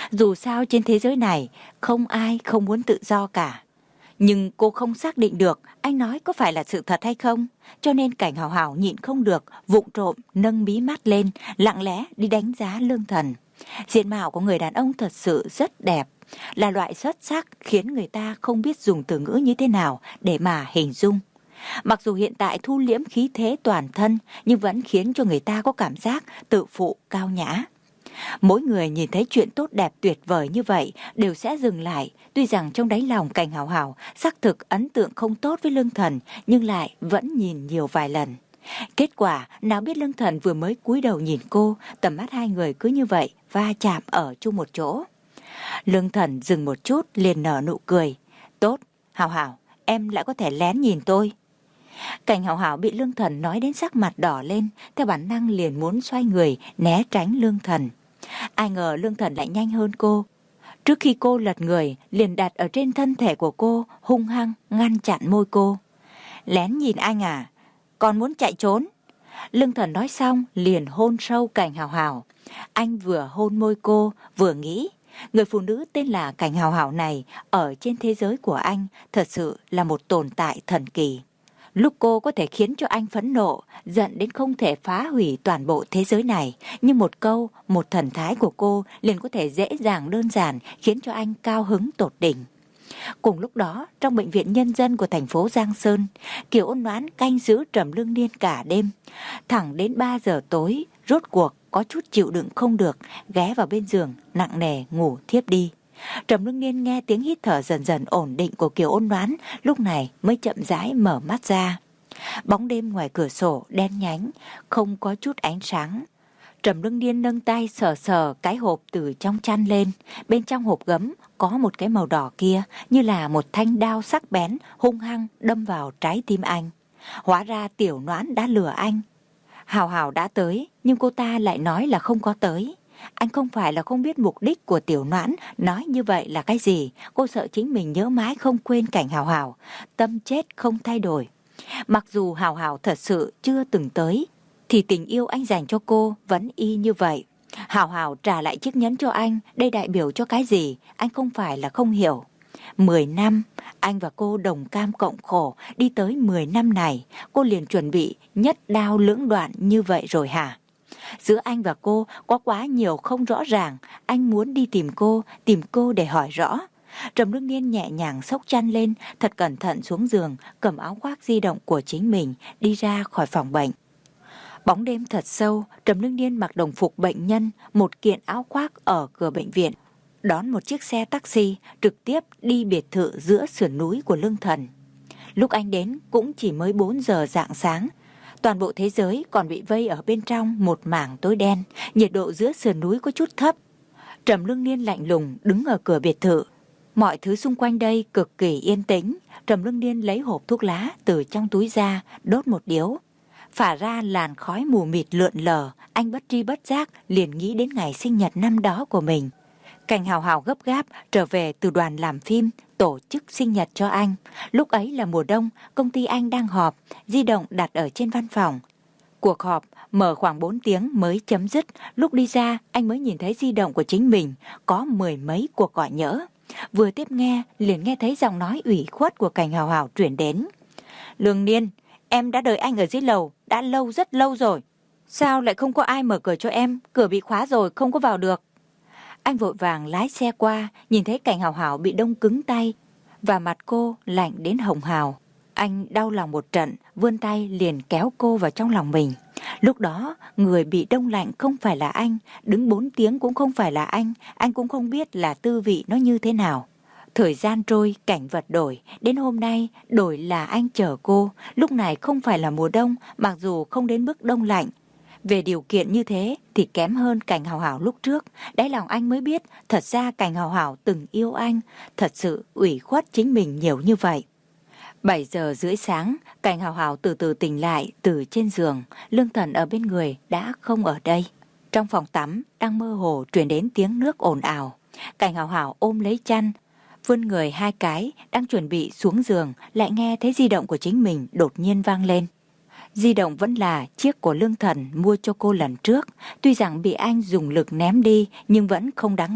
Dù sao trên thế giới này không ai không muốn tự do cả. Nhưng cô không xác định được anh nói có phải là sự thật hay không, cho nên Cảnh Hào Hào nhịn không được, vụng trộm nâng mí mắt lên, lặng lẽ đi đánh giá Lương Thần. Diện mạo của người đàn ông thật sự rất đẹp, là loại xuất sắc khiến người ta không biết dùng từ ngữ như thế nào để mà hình dung. Mặc dù hiện tại thu liễm khí thế toàn thân, nhưng vẫn khiến cho người ta có cảm giác tự phụ cao nhã. Mỗi người nhìn thấy chuyện tốt đẹp tuyệt vời như vậy đều sẽ dừng lại. Tuy rằng trong đáy lòng Cảnh Hào Hào xác thực ấn tượng không tốt với Lương Thần, nhưng lại vẫn nhìn nhiều vài lần. Kết quả nào biết Lương Thần vừa mới cúi đầu nhìn cô, tầm mắt hai người cứ như vậy va chạm ở chung một chỗ. Lương Thần dừng một chút liền nở nụ cười. Tốt, Hào Hào, em lại có thể lén nhìn tôi. Cảnh Hào Hào bị Lương Thần nói đến sắc mặt đỏ lên, theo bản năng liền muốn xoay người né tránh Lương Thần. Ai ngờ Lương Thần lại nhanh hơn cô. Trước khi cô lật người, liền đặt ở trên thân thể của cô, hung hăng ngăn chặn môi cô. Lén nhìn anh à? Còn muốn chạy trốn? Lương Thần nói xong liền hôn sâu Cảnh Hào Hào. Anh vừa hôn môi cô, vừa nghĩ, người phụ nữ tên là Cảnh Hào Hào này ở trên thế giới của anh thật sự là một tồn tại thần kỳ. Lúc cô có thể khiến cho anh phẫn nộ, giận đến không thể phá hủy toàn bộ thế giới này, nhưng một câu, một thần thái của cô liền có thể dễ dàng đơn giản khiến cho anh cao hứng tột đỉnh. Cùng lúc đó, trong bệnh viện nhân dân của thành phố Giang Sơn, Kiều Ôn Noãn canh giữ Trầm Lương Niên cả đêm. Thẳng đến ba giờ tối, rốt cuộc có chút chịu đựng không được, ghé vào bên giường, nặng nề ngủ thiếp đi. Trầm Lương Niên nghe tiếng hít thở dần dần ổn định của Kiều Ôn Noãn, lúc này mới chậm rãi mở mắt ra. Bóng đêm ngoài cửa sổ đen nhánh, không có chút ánh sáng. Trầm Lương Niên nâng tay sờ sờ cái hộp từ trong chăn lên. Bên trong hộp gấm có một cái màu đỏ kia, như là một thanh đao sắc bén hung hăng đâm vào trái tim anh. Hóa ra Tiểu Noãn đã lừa anh. Hào Hào đã tới, nhưng cô ta lại nói là không có tới. Anh không phải là không biết mục đích của Tiểu Noãn nói như vậy là cái gì. Cô sợ chính mình nhớ mãi không quên Cảnh Hào Hào, tâm chết không thay đổi. Mặc dù Hào Hào thật sự chưa từng tới, thì tình yêu anh dành cho cô vẫn y như vậy. Hào Hào trả lại chiếc nhẫn cho anh, đây đại biểu cho cái gì? Anh không phải là không hiểu. Mười năm, anh và cô đồng cam cộng khổ, đi tới mười năm này, cô liền chuẩn bị nhất đao lưỡng đoạn như vậy rồi hả? Giữa anh và cô có quá nhiều không rõ ràng, anh muốn đi tìm cô, tìm cô để hỏi rõ. Trầm Lương Niên nhẹ nhàng xốc chăn lên, thật cẩn thận xuống giường, cầm áo khoác di động của chính mình, đi ra khỏi phòng bệnh. Bóng đêm thật sâu, Trầm Lương Niên mặc đồng phục bệnh nhân, một kiện áo khoác ở cửa bệnh viện, đón một chiếc xe taxi trực tiếp đi biệt thự giữa sườn núi của Lương Thần. Lúc anh đến cũng chỉ mới bốn giờ rạng sáng. Toàn bộ thế giới còn bị vây ở bên trong một mảng tối đen, nhiệt độ giữa sườn núi có chút thấp. Trầm Lương Niên lạnh lùng đứng ở cửa biệt thự. Mọi thứ xung quanh đây cực kỳ yên tĩnh. Trầm Lương Niên lấy hộp thuốc lá từ trong túi ra, đốt một điếu. Phả ra làn khói mù mịt lượn lờ, anh bất tri bất giác liền nghĩ đến ngày sinh nhật năm đó của mình. Cảnh Hào Hào gấp gáp trở về từ đoàn làm phim, tổ chức sinh nhật cho anh. Lúc ấy là mùa đông, công ty anh đang họp, di động đặt ở trên văn phòng. Cuộc họp mở khoảng bốn tiếng mới chấm dứt, lúc đi ra anh mới nhìn thấy di động của chính mình, có mười mấy cuộc gọi nhỡ. Vừa tiếp nghe, liền nghe thấy giọng nói ủy khuất của Cảnh Hào Hào truyền đến. Lương Niên, em đã đợi anh ở dưới lầu, đã lâu rất lâu rồi. Sao lại không có ai mở cửa cho em, cửa bị khóa rồi không có vào được. Anh vội vàng lái xe qua, nhìn thấy Cảnh Hào Hào bị đông cứng tay, và mặt cô lạnh đến hồng hào. Anh đau lòng một trận, vươn tay liền kéo cô vào trong lòng mình. Lúc đó, người bị đông lạnh không phải là anh, đứng bốn tiếng cũng không phải là anh, anh cũng không biết là tư vị nó như thế nào. Thời gian trôi, cảnh vật đổi, đến hôm nay đổi là anh chở cô, lúc này không phải là mùa đông, mặc dù không đến mức đông lạnh. Về điều kiện như thế thì kém hơn Cảnh Hào Hào lúc trước, đáy lòng anh mới biết thật ra Cảnh Hào Hào từng yêu anh, thật sự ủy khuất chính mình nhiều như vậy. bảy giờ rưỡi sáng, Cảnh Hào Hào từ từ tỉnh lại từ trên giường, Lương Thần ở bên người đã không ở đây. Trong phòng tắm đang mơ hồ truyền đến tiếng nước ồn ào. Cảnh Hào Hào ôm lấy chăn, vươn người hai cái, đang chuẩn bị xuống giường, lại nghe thấy di động của chính mình đột nhiên vang lên. Di động vẫn là chiếc của Lương Thần mua cho cô lần trước, tuy rằng bị anh dùng lực ném đi nhưng vẫn không đáng ngại.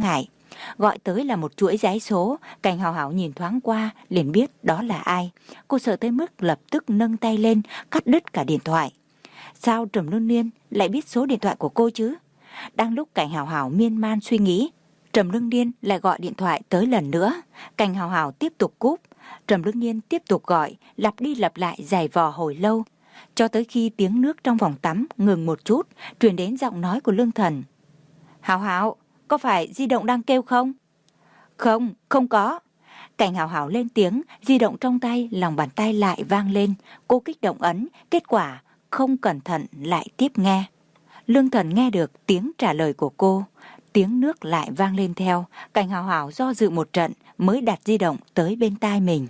Gọi tới là một chuỗi dãy số, Cảnh Hào Hào nhìn thoáng qua liền biết đó là ai. Cô sợ tới mức lập tức nâng tay lên cắt đứt cả điện thoại. Sao Trầm Lương Niên lại biết số điện thoại của cô chứ? Đang lúc Cảnh Hào Hào miên man suy nghĩ, Trầm Lương Niên lại gọi điện thoại tới lần nữa. Cảnh Hào Hào tiếp tục cúp, Trầm Lương Niên tiếp tục gọi, lặp đi lặp lại giày vò hồi lâu, cho tới khi tiếng nước trong vòng tắm ngừng một chút, truyền đến giọng nói của Lương Thần. Hào Hào, có phải di động đang kêu không? Không, không có. Cảnh Hào Hào lên tiếng, di động trong tay, lòng bàn tay lại vang lên. Cô kích động ấn, kết quả không cẩn thận lại tiếp nghe. Lương Thần nghe được tiếng trả lời của cô, tiếng nước lại vang lên theo. Cảnh Hào Hào do dự một trận mới đặt di động tới bên tai mình.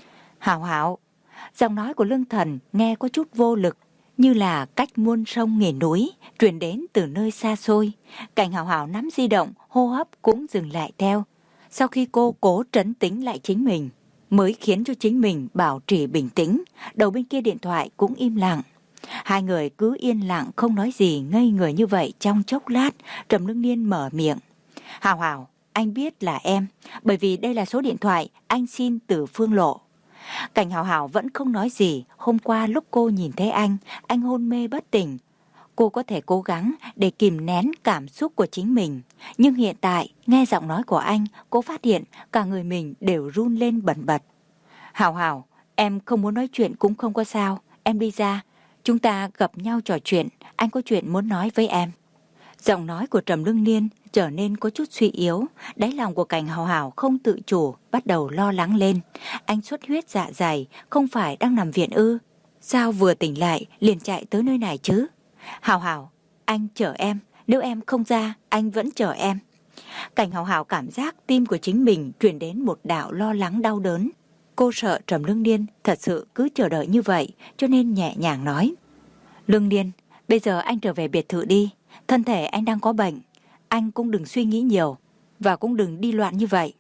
Hào Hào, giọng nói của Lương Thần nghe có chút vô lực, như là cách muôn sông nghìn núi, truyền đến từ nơi xa xôi. Cảnh Hào Hào nắm di động, hô hấp cũng dừng lại theo. Sau khi cô cố trấn tĩnh lại chính mình, mới khiến cho chính mình bảo trì bình tĩnh, đầu bên kia điện thoại cũng im lặng. Hai người cứ yên lặng không nói gì, ngây người như vậy trong chốc lát, Trầm Lương Niên mở miệng. Hào Hào, anh biết là em, bởi vì đây là số điện thoại anh xin từ Phương Lộ. Cảnh Hào Hào vẫn không nói gì. Hôm qua lúc cô nhìn thấy anh, anh hôn mê bất tỉnh. Cô có thể cố gắng để kìm nén cảm xúc của chính mình. Nhưng hiện tại, nghe giọng nói của anh, cô phát hiện cả người mình đều run lên bần bật. Hào Hào, em không muốn nói chuyện cũng không có sao. Em đi ra, chúng ta gặp nhau trò chuyện. Anh có chuyện muốn nói với em. Giọng nói của Trầm Lương Niên trở nên có chút suy yếu. Đáy lòng của Cảnh Hào Hào không tự chủ, bắt đầu lo lắng lên. Anh xuất huyết dạ dày, không phải đang nằm viện ư? Sao vừa tỉnh lại liền chạy tới nơi này chứ? Hào Hào, anh chờ em. Nếu em không ra, anh vẫn chờ em. Cảnh Hào Hào cảm giác tim của chính mình truyền đến một đạo lo lắng đau đớn. Cô sợ Trầm Lương Niên thật sự cứ chờ đợi như vậy, cho nên nhẹ nhàng nói. Lương Niên, bây giờ anh trở về biệt thự đi. Thân thể anh đang có bệnh. Anh cũng đừng suy nghĩ nhiều, và cũng đừng đi loạn như vậy.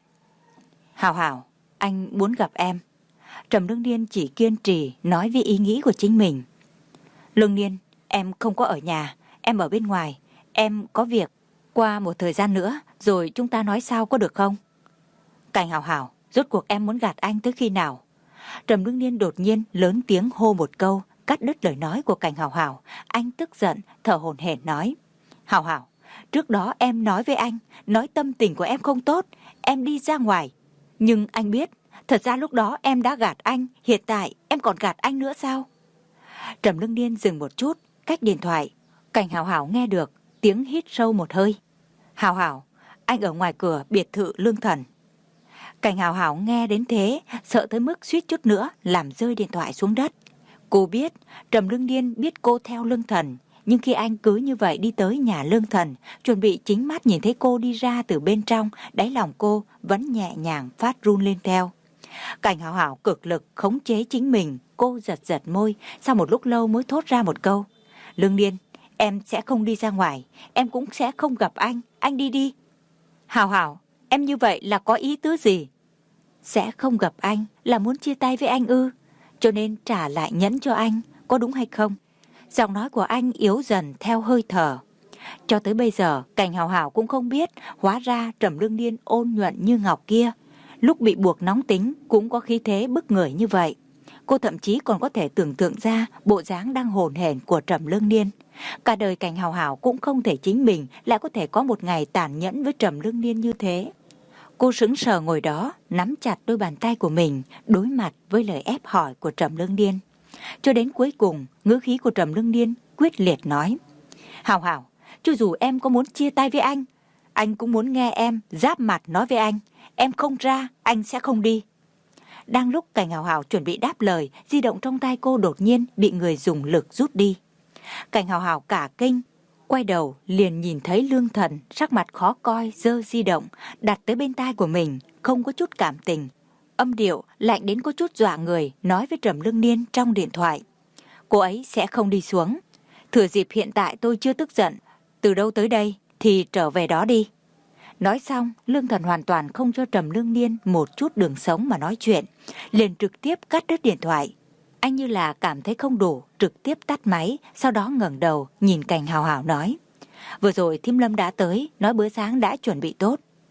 Hào Hào, anh muốn gặp em. Trầm Lương Niên chỉ kiên trì nói với ý nghĩ của chính mình. Lương Niên, em không có ở nhà, em ở bên ngoài. Em có việc. Qua một thời gian nữa, rồi chúng ta nói sao có được không? Cảnh Hào Hào, rốt cuộc em muốn gạt anh tới khi nào? Trầm Lương Niên đột nhiên lớn tiếng hô một câu, cắt đứt lời nói của Cảnh Hào Hào. Anh tức giận, thở hổn hển nói. Hào Hào, trước đó em nói với anh, nói tâm tình của em không tốt, em đi ra ngoài. Nhưng anh biết, thật ra lúc đó em đã gạt anh, hiện tại em còn gạt anh nữa sao? Trầm Lương Niên dừng một chút, cách điện thoại. Cảnh Hào Hào nghe được tiếng hít sâu một hơi. Hào Hào, anh ở ngoài cửa biệt thự Lương Thần. Cảnh Hào Hào nghe đến thế, sợ tới mức suýt chút nữa làm rơi điện thoại xuống đất. Cô biết Trầm Lương Niên biết cô theo Lương Thần, nhưng khi anh cứ như vậy đi tới nhà Lương Thần, chuẩn bị chính mắt nhìn thấy cô đi ra từ bên trong, đáy lòng cô vẫn nhẹ nhàng phát run lên theo. Cảnh Hào Hào cực lực khống chế chính mình, cô giật giật môi, sau một lúc lâu mới thốt ra một câu. Lương Niên, em sẽ không đi ra ngoài, em cũng sẽ không gặp anh, anh đi đi. Hào Hào, em như vậy là có ý tứ gì? Sẽ không gặp anh là muốn chia tay với anh ư? Cho nên trả lại nhẫn cho anh, có đúng hay không? Giọng nói của anh yếu dần theo hơi thở. Cho tới bây giờ, Cảnh Hào Hào cũng không biết, hóa ra Trầm Lương Niên ôn nhuận như ngọc kia, lúc bị buộc nóng tính cũng có khí thế bức người như vậy. Cô thậm chí còn có thể tưởng tượng ra bộ dáng đang hồn hển của Trầm Lương Niên. Cả đời Cảnh Hào Hào cũng không thể chính mình lại có thể có một ngày tàn nhẫn với Trầm Lương Niên như thế. Cô sững sờ ngồi đó, nắm chặt đôi bàn tay của mình, đối mặt với lời ép hỏi của Trầm Lương Niên. Cho đến cuối cùng, ngữ khí của Trầm Lương Niên quyết liệt nói. Hào Hào, cho dù em có muốn chia tay với anh, anh cũng muốn nghe em giáp mặt nói với anh. Em không ra, anh sẽ không đi. Đang lúc Cảnh Hào Hào chuẩn bị đáp lời, di động trong tay cô đột nhiên bị người dùng lực rút đi. Cảnh Hào Hào cả kinh, quay đầu liền nhìn thấy Lương Thần sắc mặt khó coi, giơ di động đặt tới bên tai của mình, không có chút cảm tình. Âm điệu lạnh đến có chút dọa người, nói với Trầm Lương Niên trong điện thoại. Cô ấy sẽ không đi xuống. Thừa dịp hiện tại tôi chưa tức giận, từ đâu tới đây thì trở về đó đi. Nói xong, Lương Thần hoàn toàn không cho Trầm Lương Niên một chút đường sống mà nói chuyện, liền trực tiếp cắt đứt điện thoại. Anh như là cảm thấy không đủ, trực tiếp tắt máy, sau đó ngẩng đầu nhìn Cảnh Hào Hào nói. Vừa rồi Thím Lâm đã tới, nói bữa sáng đã chuẩn bị tốt.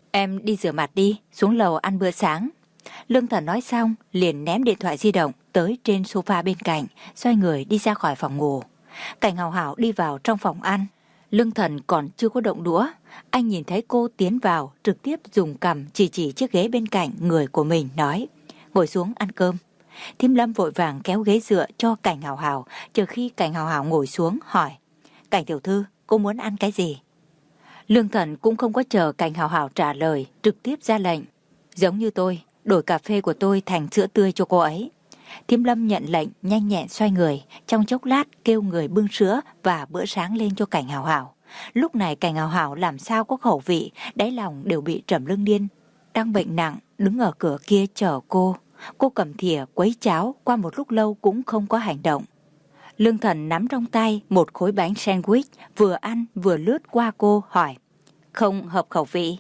Em đi rửa mặt đi, xuống lầu ăn bữa sáng. Lương Thần nói xong liền ném điện thoại di động tới trên sofa bên cạnh, xoay người đi ra khỏi phòng ngủ. Cảnh Hào Hảo đi vào trong phòng ăn. Lương Thần còn chưa có động đũa, anh nhìn thấy cô tiến vào, trực tiếp dùng cằm chỉ chỉ chiếc ghế bên cạnh người của mình, nói: ngồi xuống ăn cơm. Thím Lâm vội vàng kéo ghế dựa cho Cảnh Hào Hảo, chờ khi Cảnh Hào Hảo ngồi xuống hỏi: Cảnh tiểu thư, cô muốn ăn cái gì? Lương Thần cũng không có chờ Cảnh Hào Hảo trả lời, trực tiếp ra lệnh: giống như tôi, đổi cà phê của tôi thành sữa tươi cho cô ấy. Thím Lâm nhận lệnh, nhanh nhẹn xoay người, trong chốc lát kêu người bưng sữa và bữa sáng lên cho Cảnh Hào Hảo. Lúc này Cảnh Hào Hảo làm sao có khẩu vị, đáy lòng đều bị Trầm Lương Niên đang bệnh nặng đứng ở cửa kia chờ cô. Cô cầm thìa quấy cháo, qua một lúc lâu cũng không có hành động. Lương Thần nắm trong tay một khối bánh sandwich, vừa ăn vừa lướt qua cô, hỏi: không hợp khẩu vị?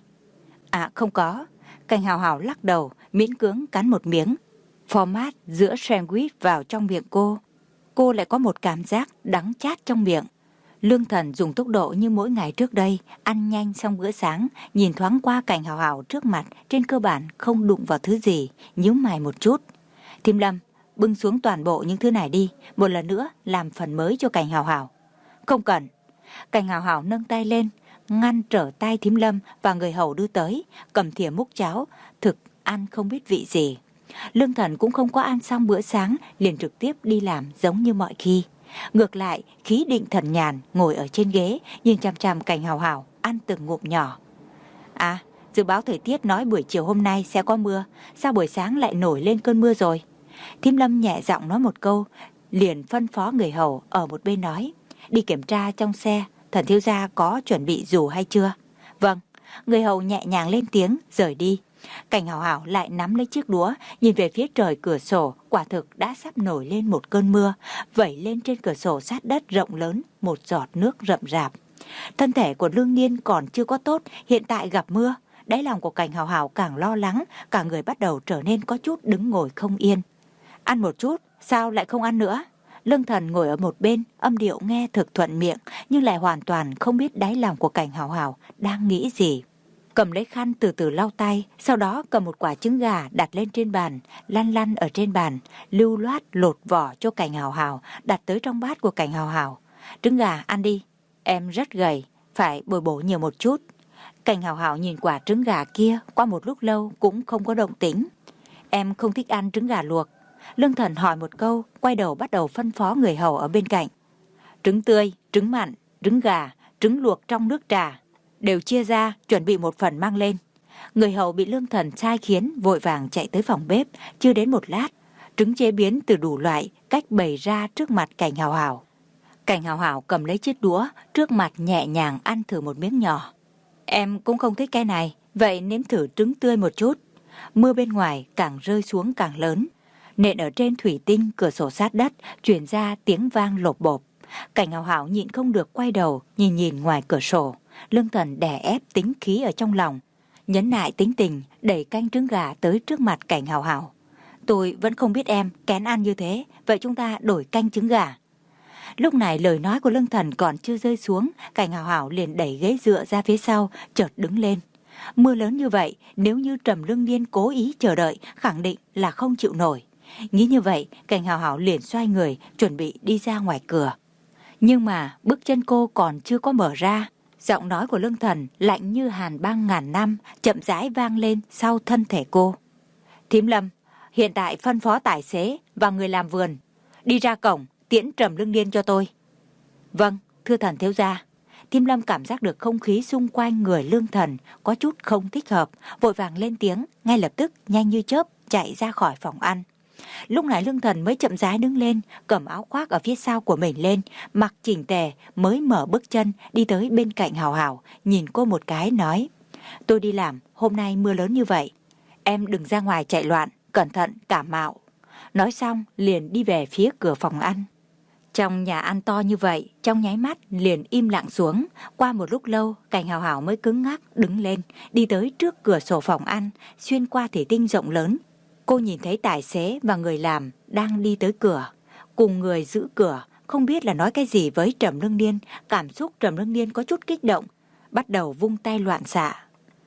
À không có. Cảnh Hào Hảo lắc đầu, miễn cưỡng cắn một miếng. Format giữa sandwich vào trong miệng cô, cô lại có một cảm giác đắng chát trong miệng. Lương Thần dùng tốc độ như mỗi ngày trước đây, ăn nhanh xong bữa sáng, nhìn thoáng qua Cảnh Hào Hảo trước mặt, trên cơ bản không đụng vào thứ gì, nhíu mày một chút. Thím Lâm, bưng xuống toàn bộ những thứ này đi, một lần nữa làm phần mới cho Cảnh Hào Hảo. Không cần. Cảnh Hào Hảo nâng tay lên, ngăn trở tay thím Lâm và người hầu đưa tới, cầm thìa múc cháo, thực ăn không biết vị gì. Lương Thần cũng không có ăn xong bữa sáng, liền trực tiếp đi làm giống như mọi khi. Ngược lại, khí định thần nhàn ngồi ở trên ghế, nhìn chằm chằm Cảnh Hào Hảo ăn từng ngụm nhỏ. À, dự báo thời tiết nói buổi chiều hôm nay sẽ có mưa, sao buổi sáng lại nổi lên cơn mưa rồi? Thím Lâm nhẹ giọng nói một câu, liền phân phó người hầu ở một bên nói: đi kiểm tra trong xe, Thần thiếu gia có chuẩn bị dù hay chưa? Vâng. Người hầu nhẹ nhàng lên tiếng rời đi. Cảnh Hào Hảo lại nắm lấy chiếc đũa, nhìn về phía trời cửa sổ, quả thực đã sắp nổi lên một cơn mưa, vẩy lên trên cửa sổ sát đất rộng lớn một giọt nước rậm rạp. Thân thể của Lương Niên còn chưa có tốt, hiện tại gặp mưa, đáy lòng của Cảnh Hào Hảo càng lo lắng, cả người bắt đầu trở nên có chút đứng ngồi không yên. Ăn một chút, sao lại không ăn nữa? Lương Thần ngồi ở một bên, âm điệu nghe thực thuận miệng, nhưng lại hoàn toàn không biết đáy lòng của Cảnh Hào Hảo đang nghĩ gì. Cầm lấy khăn từ từ lau tay, sau đó cầm một quả trứng gà đặt lên trên bàn, lăn lăn ở trên bàn, lưu loát lột vỏ cho Cảnh Hào Hảo, đặt tới trong bát của Cảnh Hào Hảo. Trứng gà ăn đi, em rất gầy, phải bồi bổ nhiều một chút. Cảnh Hào Hảo nhìn quả trứng gà kia, qua một lúc lâu cũng không có động tĩnh. Em không thích ăn trứng gà luộc. Lương Thần hỏi một câu, quay đầu bắt đầu phân phó người hầu ở bên cạnh. Trứng tươi, trứng mặn, trứng gà, trứng luộc trong nước trà, đều chia ra, chuẩn bị một phần mang lên. Người hầu bị Lương Thần sai khiến, vội vàng chạy tới phòng bếp. Chưa đến một lát, trứng chế biến từ đủ loại cách bày ra trước mặt Cảnh Hào Hảo. Cảnh Hào Hảo cầm lấy chiếc đũa, trước mặt nhẹ nhàng ăn thử một miếng nhỏ. Em cũng không thích cái này, vậy nếm thử trứng tươi một chút. Mưa bên ngoài càng rơi xuống càng lớn, nện ở trên thủy tinh cửa sổ sát đất truyền ra tiếng vang lộp bộp. Cảnh Hào Hảo nhịn không được quay đầu nhìn nhìn ngoài cửa sổ. Lương Thần đè ép tính khí ở trong lòng, nhẫn nại tính tình, đẩy canh trứng gà tới trước mặt Cảnh Hào Hảo. Tôi vẫn không biết em kén ăn như thế, vậy chúng ta đổi canh trứng gà. Lúc này lời nói của Lương Thần còn chưa rơi xuống, Cảnh Hào Hảo liền đẩy ghế dựa ra phía sau, chợt đứng lên. Mưa lớn như vậy, nếu như Trầm Lương Niên cố ý chờ đợi, khẳng định là không chịu nổi. Nghĩ như vậy, Cảnh Hào Hảo liền xoay người, chuẩn bị đi ra ngoài cửa. Nhưng mà bước chân cô còn chưa có mở ra, giọng nói của Lương Thần lạnh như hàn băng ngàn năm, chậm rãi vang lên sau thân thể cô. Thím Lâm, hiện tại phân phó tài xế và người làm vườn đi ra cổng tiễn Trầm Lương Niên cho tôi. Vâng, thưa Thần thiếu gia. Thím Lâm cảm giác được không khí xung quanh người Lương Thần có chút không thích hợp, vội vàng lên tiếng, ngay lập tức nhanh như chớp chạy ra khỏi phòng ăn. Lúc này Lương Thần mới chậm rãi đứng lên, cầm áo khoác ở phía sau của mình lên, mặc chỉnh tề, mới mở bước chân đi tới bên cạnh Hào Hảo, nhìn cô một cái nói: tôi đi làm, hôm nay mưa lớn như vậy, em đừng ra ngoài chạy loạn, cẩn thận cảm mạo. Nói xong liền đi về phía cửa phòng ăn. Trong nhà ăn to như vậy, trong nháy mắt liền im lặng xuống. Qua một lúc lâu, Cảnh Hào Hảo mới cứng ngắc đứng lên, đi tới trước cửa sổ phòng ăn, xuyên qua thủy tinh rộng lớn. Cô nhìn thấy tài xế và người làm đang đi tới cửa, cùng người giữ cửa, không biết là nói cái gì với Trầm Lương Niên. Cảm xúc Trầm Lương Niên có chút kích động, bắt đầu vung tay loạn xạ.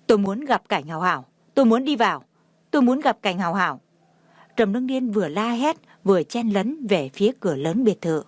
Tôi muốn gặp Cảnh Hào Hào, tôi muốn đi vào, tôi muốn gặp Cảnh Hào Hào. Trầm Lương Điên vừa la hét vừa chen lấn về phía cửa lớn biệt thự.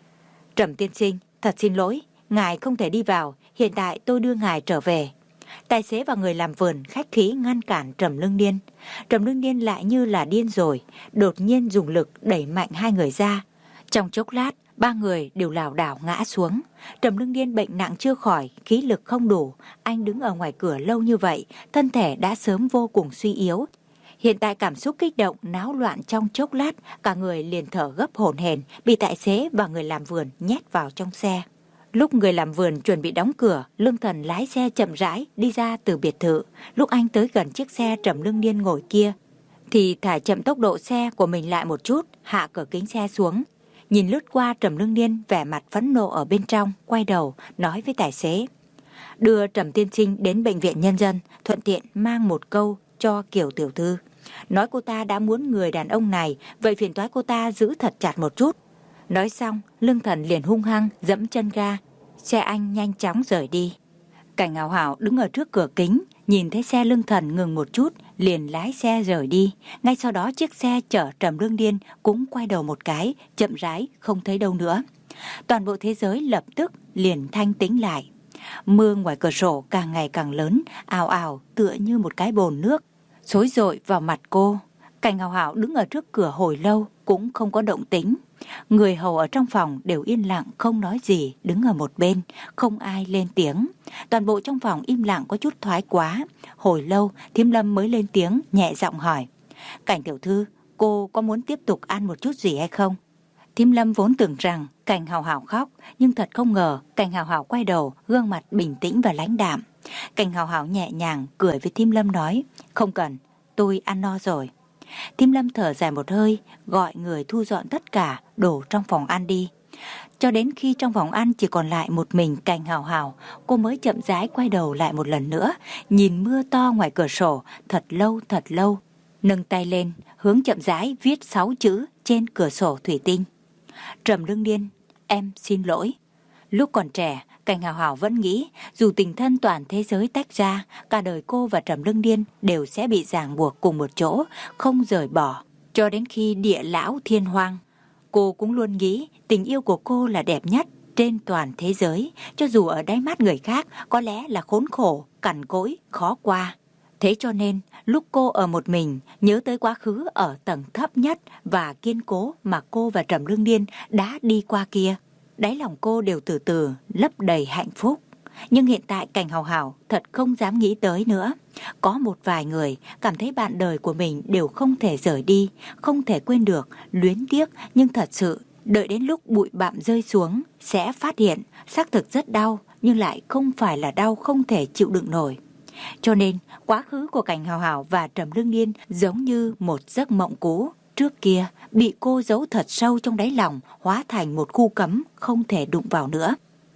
Trầm tiên sinh, thật xin lỗi, ngài không thể đi vào, hiện tại tôi đưa ngài trở về. Tài xế và người làm vườn khách khí ngăn cản Trầm Lương Điên. Trầm Lương Điên lại như là điên rồi, đột nhiên dùng lực đẩy mạnh hai người ra. Trong chốc lát, ba người đều lảo đảo ngã xuống. Trầm Lương Điên bệnh nặng chưa khỏi, khí lực không đủ. Anh đứng ở ngoài cửa lâu như vậy, thân thể đã sớm vô cùng suy yếu. Hiện tại cảm xúc kích động, náo loạn trong chốc lát, cả người liền thở gấp hổn hển, bị tài xế và người làm vườn nhét vào trong xe. Lúc người làm vườn chuẩn bị đóng cửa, Lương Thần lái xe chậm rãi đi ra từ biệt thự. Lúc anh tới gần chiếc xe Trầm Lương Điên ngồi kia, thì thả chậm tốc độ xe của mình lại một chút, hạ cửa kính xe xuống. Nhìn lướt qua Trầm Lương Điên, vẻ mặt phẫn nộ ở bên trong, quay đầu, nói với tài xế. Đưa Trầm tiên sinh đến bệnh viện nhân dân, thuận tiện mang một câu cho Kiều tiểu thư. Nói cô ta đã muốn người đàn ông này, vậy phiền toái cô ta giữ thật chặt một chút. Nói xong, Lương Thần liền hung hăng dẫm chân ga, xe anh nhanh chóng rời đi. Cảnh Hào Hào đứng ở trước cửa kính, nhìn thấy xe Lương Thần ngừng một chút, liền lái xe rời đi. Ngay sau đó chiếc xe chở Trầm Lương Điên cũng quay đầu một cái, chậm rãi không thấy đâu nữa. Toàn bộ thế giới lập tức liền thanh tĩnh lại. Mưa ngoài cửa sổ càng ngày càng lớn, ào ào tựa như một cái bồn nước xối dội vào mặt cô. Cảnh Hào Hào đứng ở trước cửa hồi lâu cũng không có động tĩnh. Người hầu ở trong phòng đều yên lặng không nói gì, đứng ở một bên, không ai lên tiếng. Toàn bộ trong phòng im lặng có chút thoái quá. Hồi lâu, Thiêm Lâm mới lên tiếng, nhẹ giọng hỏi. Cảnh tiểu thư, cô có muốn tiếp tục ăn một chút gì hay không? Thiêm Lâm vốn tưởng rằng Cảnh Hào Hào khóc, nhưng thật không ngờ Cảnh Hào Hào quay đầu, gương mặt bình tĩnh và lãnh đạm. Cảnh Hào Hào nhẹ nhàng cười với Thiêm Lâm nói, không cần, tôi ăn no rồi. Thiêm Lâm thở dài một hơi, gọi người thu dọn tất cả đổ trong phòng ăn đi. Cho đến khi trong phòng ăn chỉ còn lại một mình Cảnh Hào Hào, cô mới chậm rãi quay đầu lại một lần nữa, nhìn mưa to ngoài cửa sổ thật lâu thật lâu, nâng tay lên hướng chậm rãi viết sáu chữ trên cửa sổ thủy tinh. Trầm Lương Điên, em xin lỗi. Lúc còn trẻ, Cảnh Hào Hào vẫn nghĩ dù tình thân toàn thế giới tách ra, cả đời cô và Trầm Lương Điên đều sẽ bị ràng buộc cùng một chỗ, không rời bỏ, cho đến khi địa lão thiên hoang. Cô cũng luôn nghĩ tình yêu của cô là đẹp nhất trên toàn thế giới, cho dù ở đáy mắt người khác có lẽ là khốn khổ, cằn cỗi, khó qua. Thế cho nên, lúc cô ở một mình, nhớ tới quá khứ ở tầng thấp nhất và kiên cố mà cô và Trầm Lương Điên đã đi qua kia, đáy lòng cô đều từ từ lấp đầy hạnh phúc. Nhưng hiện tại Cảnh Hào Hào thật không dám nghĩ tới nữa. Có một vài người cảm thấy bạn đời của mình đều không thể rời đi, không thể quên được, luyến tiếc, nhưng thật sự đợi đến lúc bụi bặm rơi xuống sẽ phát hiện xác thực rất đau, nhưng lại không phải là đau không thể chịu đựng nổi. Cho nên quá khứ của Cảnh Hào Hào và Trầm Lương Điên giống như một giấc mộng cũ trước kia bị cô giấu thật sâu trong đáy lòng, hóa thành một khu cấm không thể đụng vào nữa.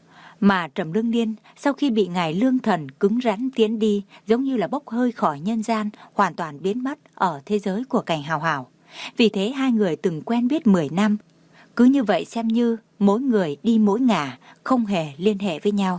Mà Trầm Lương Điên sau khi bị ngài Lương Thần cứng rắn tiến đi, giống như là bốc hơi khỏi nhân gian, hoàn toàn biến mất ở thế giới của Cảnh Hào Hào. Vì thế hai người từng quen biết mười năm, cứ như vậy xem như mỗi người đi mỗi ngả, không hề liên hệ với nhau.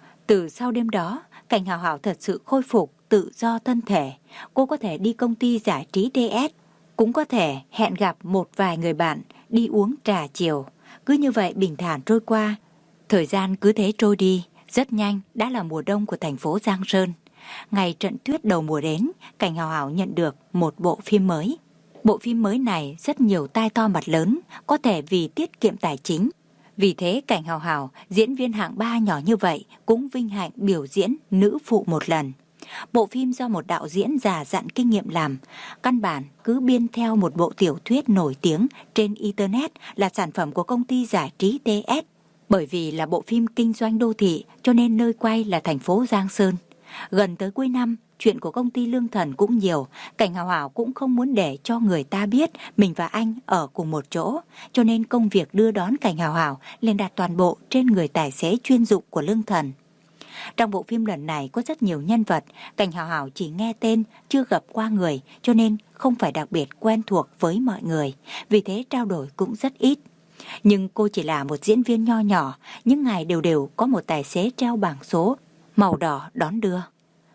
Từ sau đêm đó, Cảnh Hào Hào thật sự khôi phục tự do thân thể. Cô có thể đi công ty giải trí đê ét, cũng có thể hẹn gặp một vài người bạn đi uống trà chiều. Cứ như vậy bình thản trôi qua. Thời gian cứ thế trôi đi, rất nhanh đã là mùa đông của thành phố Giang Sơn. Ngày trận tuyết đầu mùa đến, Cảnh Hào Hào nhận được một bộ phim mới. Bộ phim mới này rất nhiều tai to mặt lớn, có thể vì tiết kiệm tài chính. Vì thế Cảnh Hào Hào, diễn viên hạng ba nhỏ như vậy, cũng vinh hạnh biểu diễn nữ phụ một lần. Bộ phim do một đạo diễn già dặn kinh nghiệm làm, căn bản cứ biên theo một bộ tiểu thuyết nổi tiếng trên Internet, là sản phẩm của công ty giải trí tê ét. Bởi vì là bộ phim kinh doanh đô thị cho nên nơi quay là thành phố Giang Sơn. Gần tới cuối năm, chuyện của công ty Lương Thần cũng nhiều. Cảnh Hào Hào cũng không muốn để cho người ta biết mình và anh ở cùng một chỗ, cho nên công việc đưa đón Cảnh Hào Hào liền đặt toàn bộ trên người tài xế chuyên dụng của Lương Thần. Trong bộ phim lần này có rất nhiều nhân vật, Cảnh Hào Hào chỉ nghe tên, chưa gặp qua người, cho nên không phải đặc biệt quen thuộc với mọi người, vì thế trao đổi cũng rất ít. Nhưng cô chỉ là một diễn viên nho nhỏ, những ngày đều đều có một tài xế treo bảng số màu đỏ đón đưa.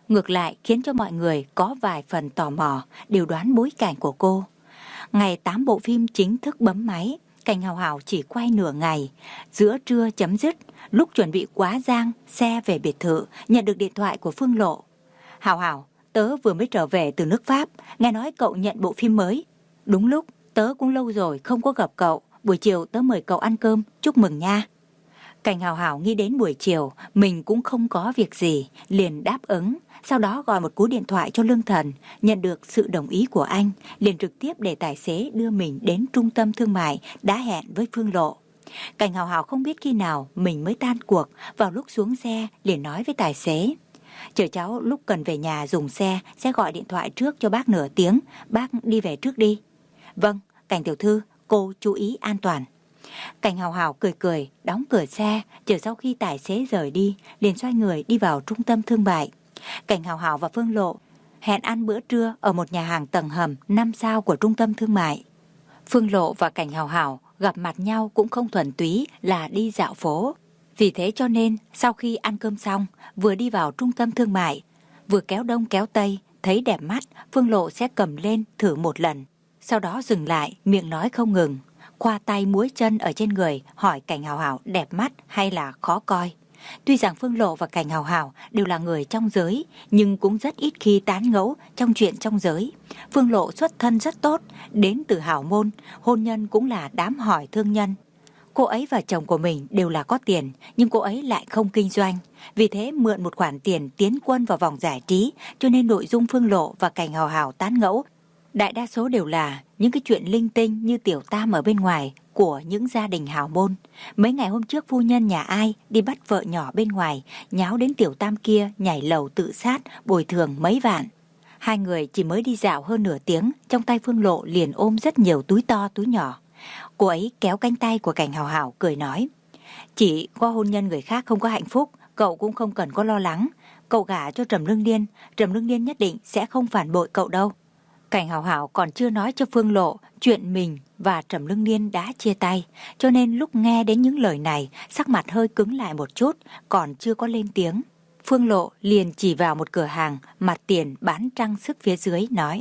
Ngược lại khiến cho mọi người có vài phần tò mò, đều đoán bối cảnh của cô. Ngày tám bộ phim chính thức bấm máy, Cảnh Hào Hào chỉ quay nửa ngày. Giữa trưa chấm dứt, lúc chuẩn bị quá giang xe về biệt thự, nhận được điện thoại của Phương Lộ. Hào Hào, tớ vừa mới trở về từ nước Pháp, nghe nói cậu nhận bộ phim mới. Đúng lúc, tớ cũng lâu rồi không có gặp cậu, buổi chiều tớ mời cậu ăn cơm, chúc mừng nha. Cảnh Hào Hào nghĩ đến buổi chiều, mình cũng không có việc gì, liền đáp ứng. Sau đó gọi một cú điện thoại cho Lương Thần, nhận được sự đồng ý của anh, liền trực tiếp để tài xế đưa mình đến trung tâm thương mại đã hẹn với Phương Lộ. Cảnh Hào Hào không biết khi nào mình mới tan cuộc, vào lúc xuống xe liền nói với tài xế. Chờ cháu lúc cần về nhà dùng xe, sẽ gọi điện thoại trước cho bác nửa tiếng, bác đi về trước đi. Vâng, Cảnh tiểu thư, cô chú ý an toàn. Cảnh Hào Hào cười cười, đóng cửa xe, chờ sau khi tài xế rời đi, liền xoay người đi vào trung tâm thương mại. Cảnh Hào Hào và Phương Lộ hẹn ăn bữa trưa ở một nhà hàng tầng hầm năm sao của trung tâm thương mại. Phương Lộ và Cảnh Hào Hào gặp mặt nhau cũng không thuần túy là đi dạo phố. Vì thế cho nên sau khi ăn cơm xong, vừa đi vào trung tâm thương mại, vừa kéo đông kéo tây, thấy đẹp mắt, Phương Lộ sẽ cầm lên thử một lần. Sau đó dừng lại, miệng nói không ngừng, khoa tay múa chân ở trên người, hỏi Cảnh Hào Hào đẹp mắt hay là khó coi. Tuy rằng Phương Lộ và Cảnh Hào Hào đều là người trong giới, nhưng cũng rất ít khi tán gẫu trong chuyện trong giới. Phương Lộ xuất thân rất tốt, đến từ hào môn, hôn nhân cũng là đám hỏi thương nhân. Cô ấy và chồng của mình đều là có tiền, nhưng cô ấy lại không kinh doanh. Vì thế mượn một khoản tiền tiến quân vào vòng giải trí, cho nên nội dung Phương Lộ và Cảnh Hào Hào tán gẫu đại đa số đều là những cái chuyện linh tinh như tiểu tam ở bên ngoài của những gia đình hào môn. Mấy ngày hôm trước phu nhân nhà ai đi bắt vợ nhỏ bên ngoài, nháo đến tiểu tam kia nhảy lầu tự sát, bồi thường mấy vạn. Hai người chỉ mới đi dạo hơn nửa tiếng, trong tay Phương Lộ liền ôm rất nhiều túi to túi nhỏ. Cô ấy kéo cánh tay của Cảnh Hào Hào cười nói, chỉ có hôn nhân người khác không có hạnh phúc, cậu cũng không cần có lo lắng. Cậu gả cho Trầm Lương Điên, Trầm Lương Điên nhất định sẽ không phản bội cậu đâu. Cảnh Hào Hào còn chưa nói cho Phương Lộ chuyện mình và Trầm Lương Điên đã chia tay, cho nên lúc nghe đến những lời này, sắc mặt hơi cứng lại một chút, còn chưa có lên tiếng. Phương Lộ liền chỉ vào một cửa hàng mặt tiền bán trang sức phía dưới, nói,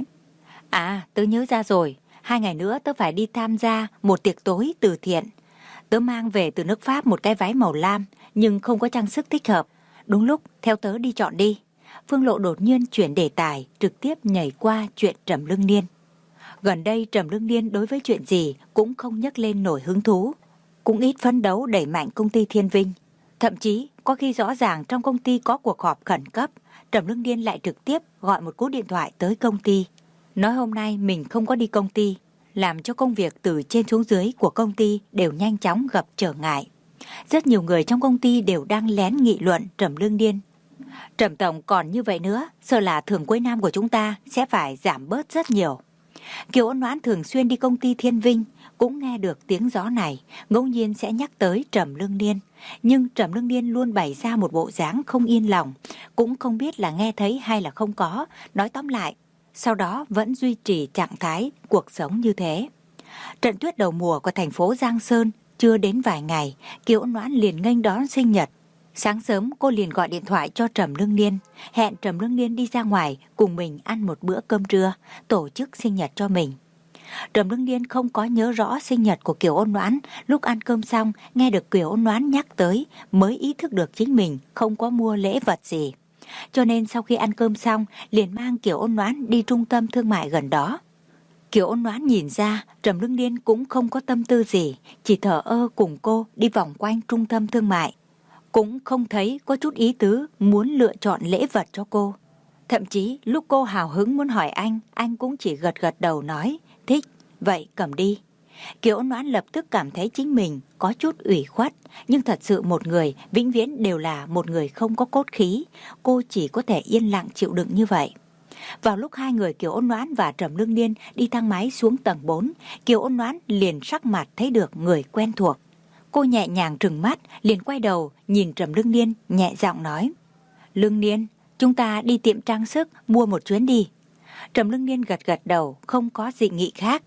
à, tớ nhớ ra rồi, hai ngày nữa tớ phải đi tham gia một tiệc tối từ thiện. Tớ mang về từ nước Pháp một cái váy màu lam, nhưng không có trang sức thích hợp. Đúng lúc, theo tớ đi chọn đi. Phương Lộ đột nhiên chuyển đề tài, trực tiếp nhảy qua chuyện Trầm Lương Niên. Gần đây Trầm Lương Niên đối với chuyện gì cũng không nhắc lên nổi hứng thú, cũng ít phấn đấu đẩy mạnh công ty Thiên Vinh. Thậm chí có khi rõ ràng trong công ty có cuộc họp khẩn cấp, Trầm Lương Niên lại trực tiếp gọi một cú điện thoại tới công ty, nói hôm nay mình không có đi công ty, làm cho công việc từ trên xuống dưới của công ty đều nhanh chóng gặp trở ngại. Rất nhiều người trong công ty đều đang lén nghị luận Trầm Lương Niên. Trầm tổng còn như vậy nữa, sợ là thưởng cuối năm của chúng ta sẽ phải giảm bớt rất nhiều. Kiều Ôn Noãn thường xuyên đi công ty Thiên Vinh, cũng nghe được tiếng gió này, ngẫu nhiên sẽ nhắc tới Trầm Lương Niên. Nhưng Trầm Lương Niên luôn bày ra một bộ dáng không yên lòng, cũng không biết là nghe thấy hay là không có. Nói tóm lại, sau đó vẫn duy trì trạng thái cuộc sống như thế. Trận tuyết đầu mùa của thành phố Giang Sơn chưa đến vài ngày, Kiều Ôn Noãn liền nghênh đón sinh nhật. Sáng sớm cô liền gọi điện thoại cho Trầm Lương Niên, hẹn Trầm Lương Niên đi ra ngoài cùng mình ăn một bữa cơm trưa, tổ chức sinh nhật cho mình. Trầm Lương Niên không có nhớ rõ sinh nhật của Kiều Ôn Noãn, lúc ăn cơm xong nghe được Kiều Ôn Noãn nhắc tới mới ý thức được chính mình không có mua lễ vật gì. Cho nên sau khi ăn cơm xong liền mang Kiều Ôn Noãn đi trung tâm thương mại gần đó. Kiều Ôn Noãn nhìn ra Trầm Lương Niên cũng không có tâm tư gì, chỉ thở ơ cùng cô đi vòng quanh trung tâm thương mại, cũng không thấy có chút ý tứ muốn lựa chọn lễ vật cho cô. Thậm chí lúc cô hào hứng muốn hỏi anh, anh cũng chỉ gật gật đầu nói thích, vậy cầm đi. Kiều Ôn Noãn lập tức cảm thấy chính mình có chút ủy khuất, nhưng thật sự một người vĩnh viễn đều là một người không có cốt khí, cô chỉ có thể yên lặng chịu đựng như vậy. Vào lúc hai người Kiều Ôn Noãn và Trầm Lương Niên đi thang máy xuống tầng bốn, Kiều Ôn Noãn liền sắc mặt thấy được người quen thuộc. Cô nhẹ nhàng trừng mắt, liền quay đầu nhìn Trầm Lương Niên, nhẹ giọng nói, Lương Niên, chúng ta đi tiệm trang sức mua một chuyến đi. Trầm Lương Niên gật gật đầu, không có dị nghị khác.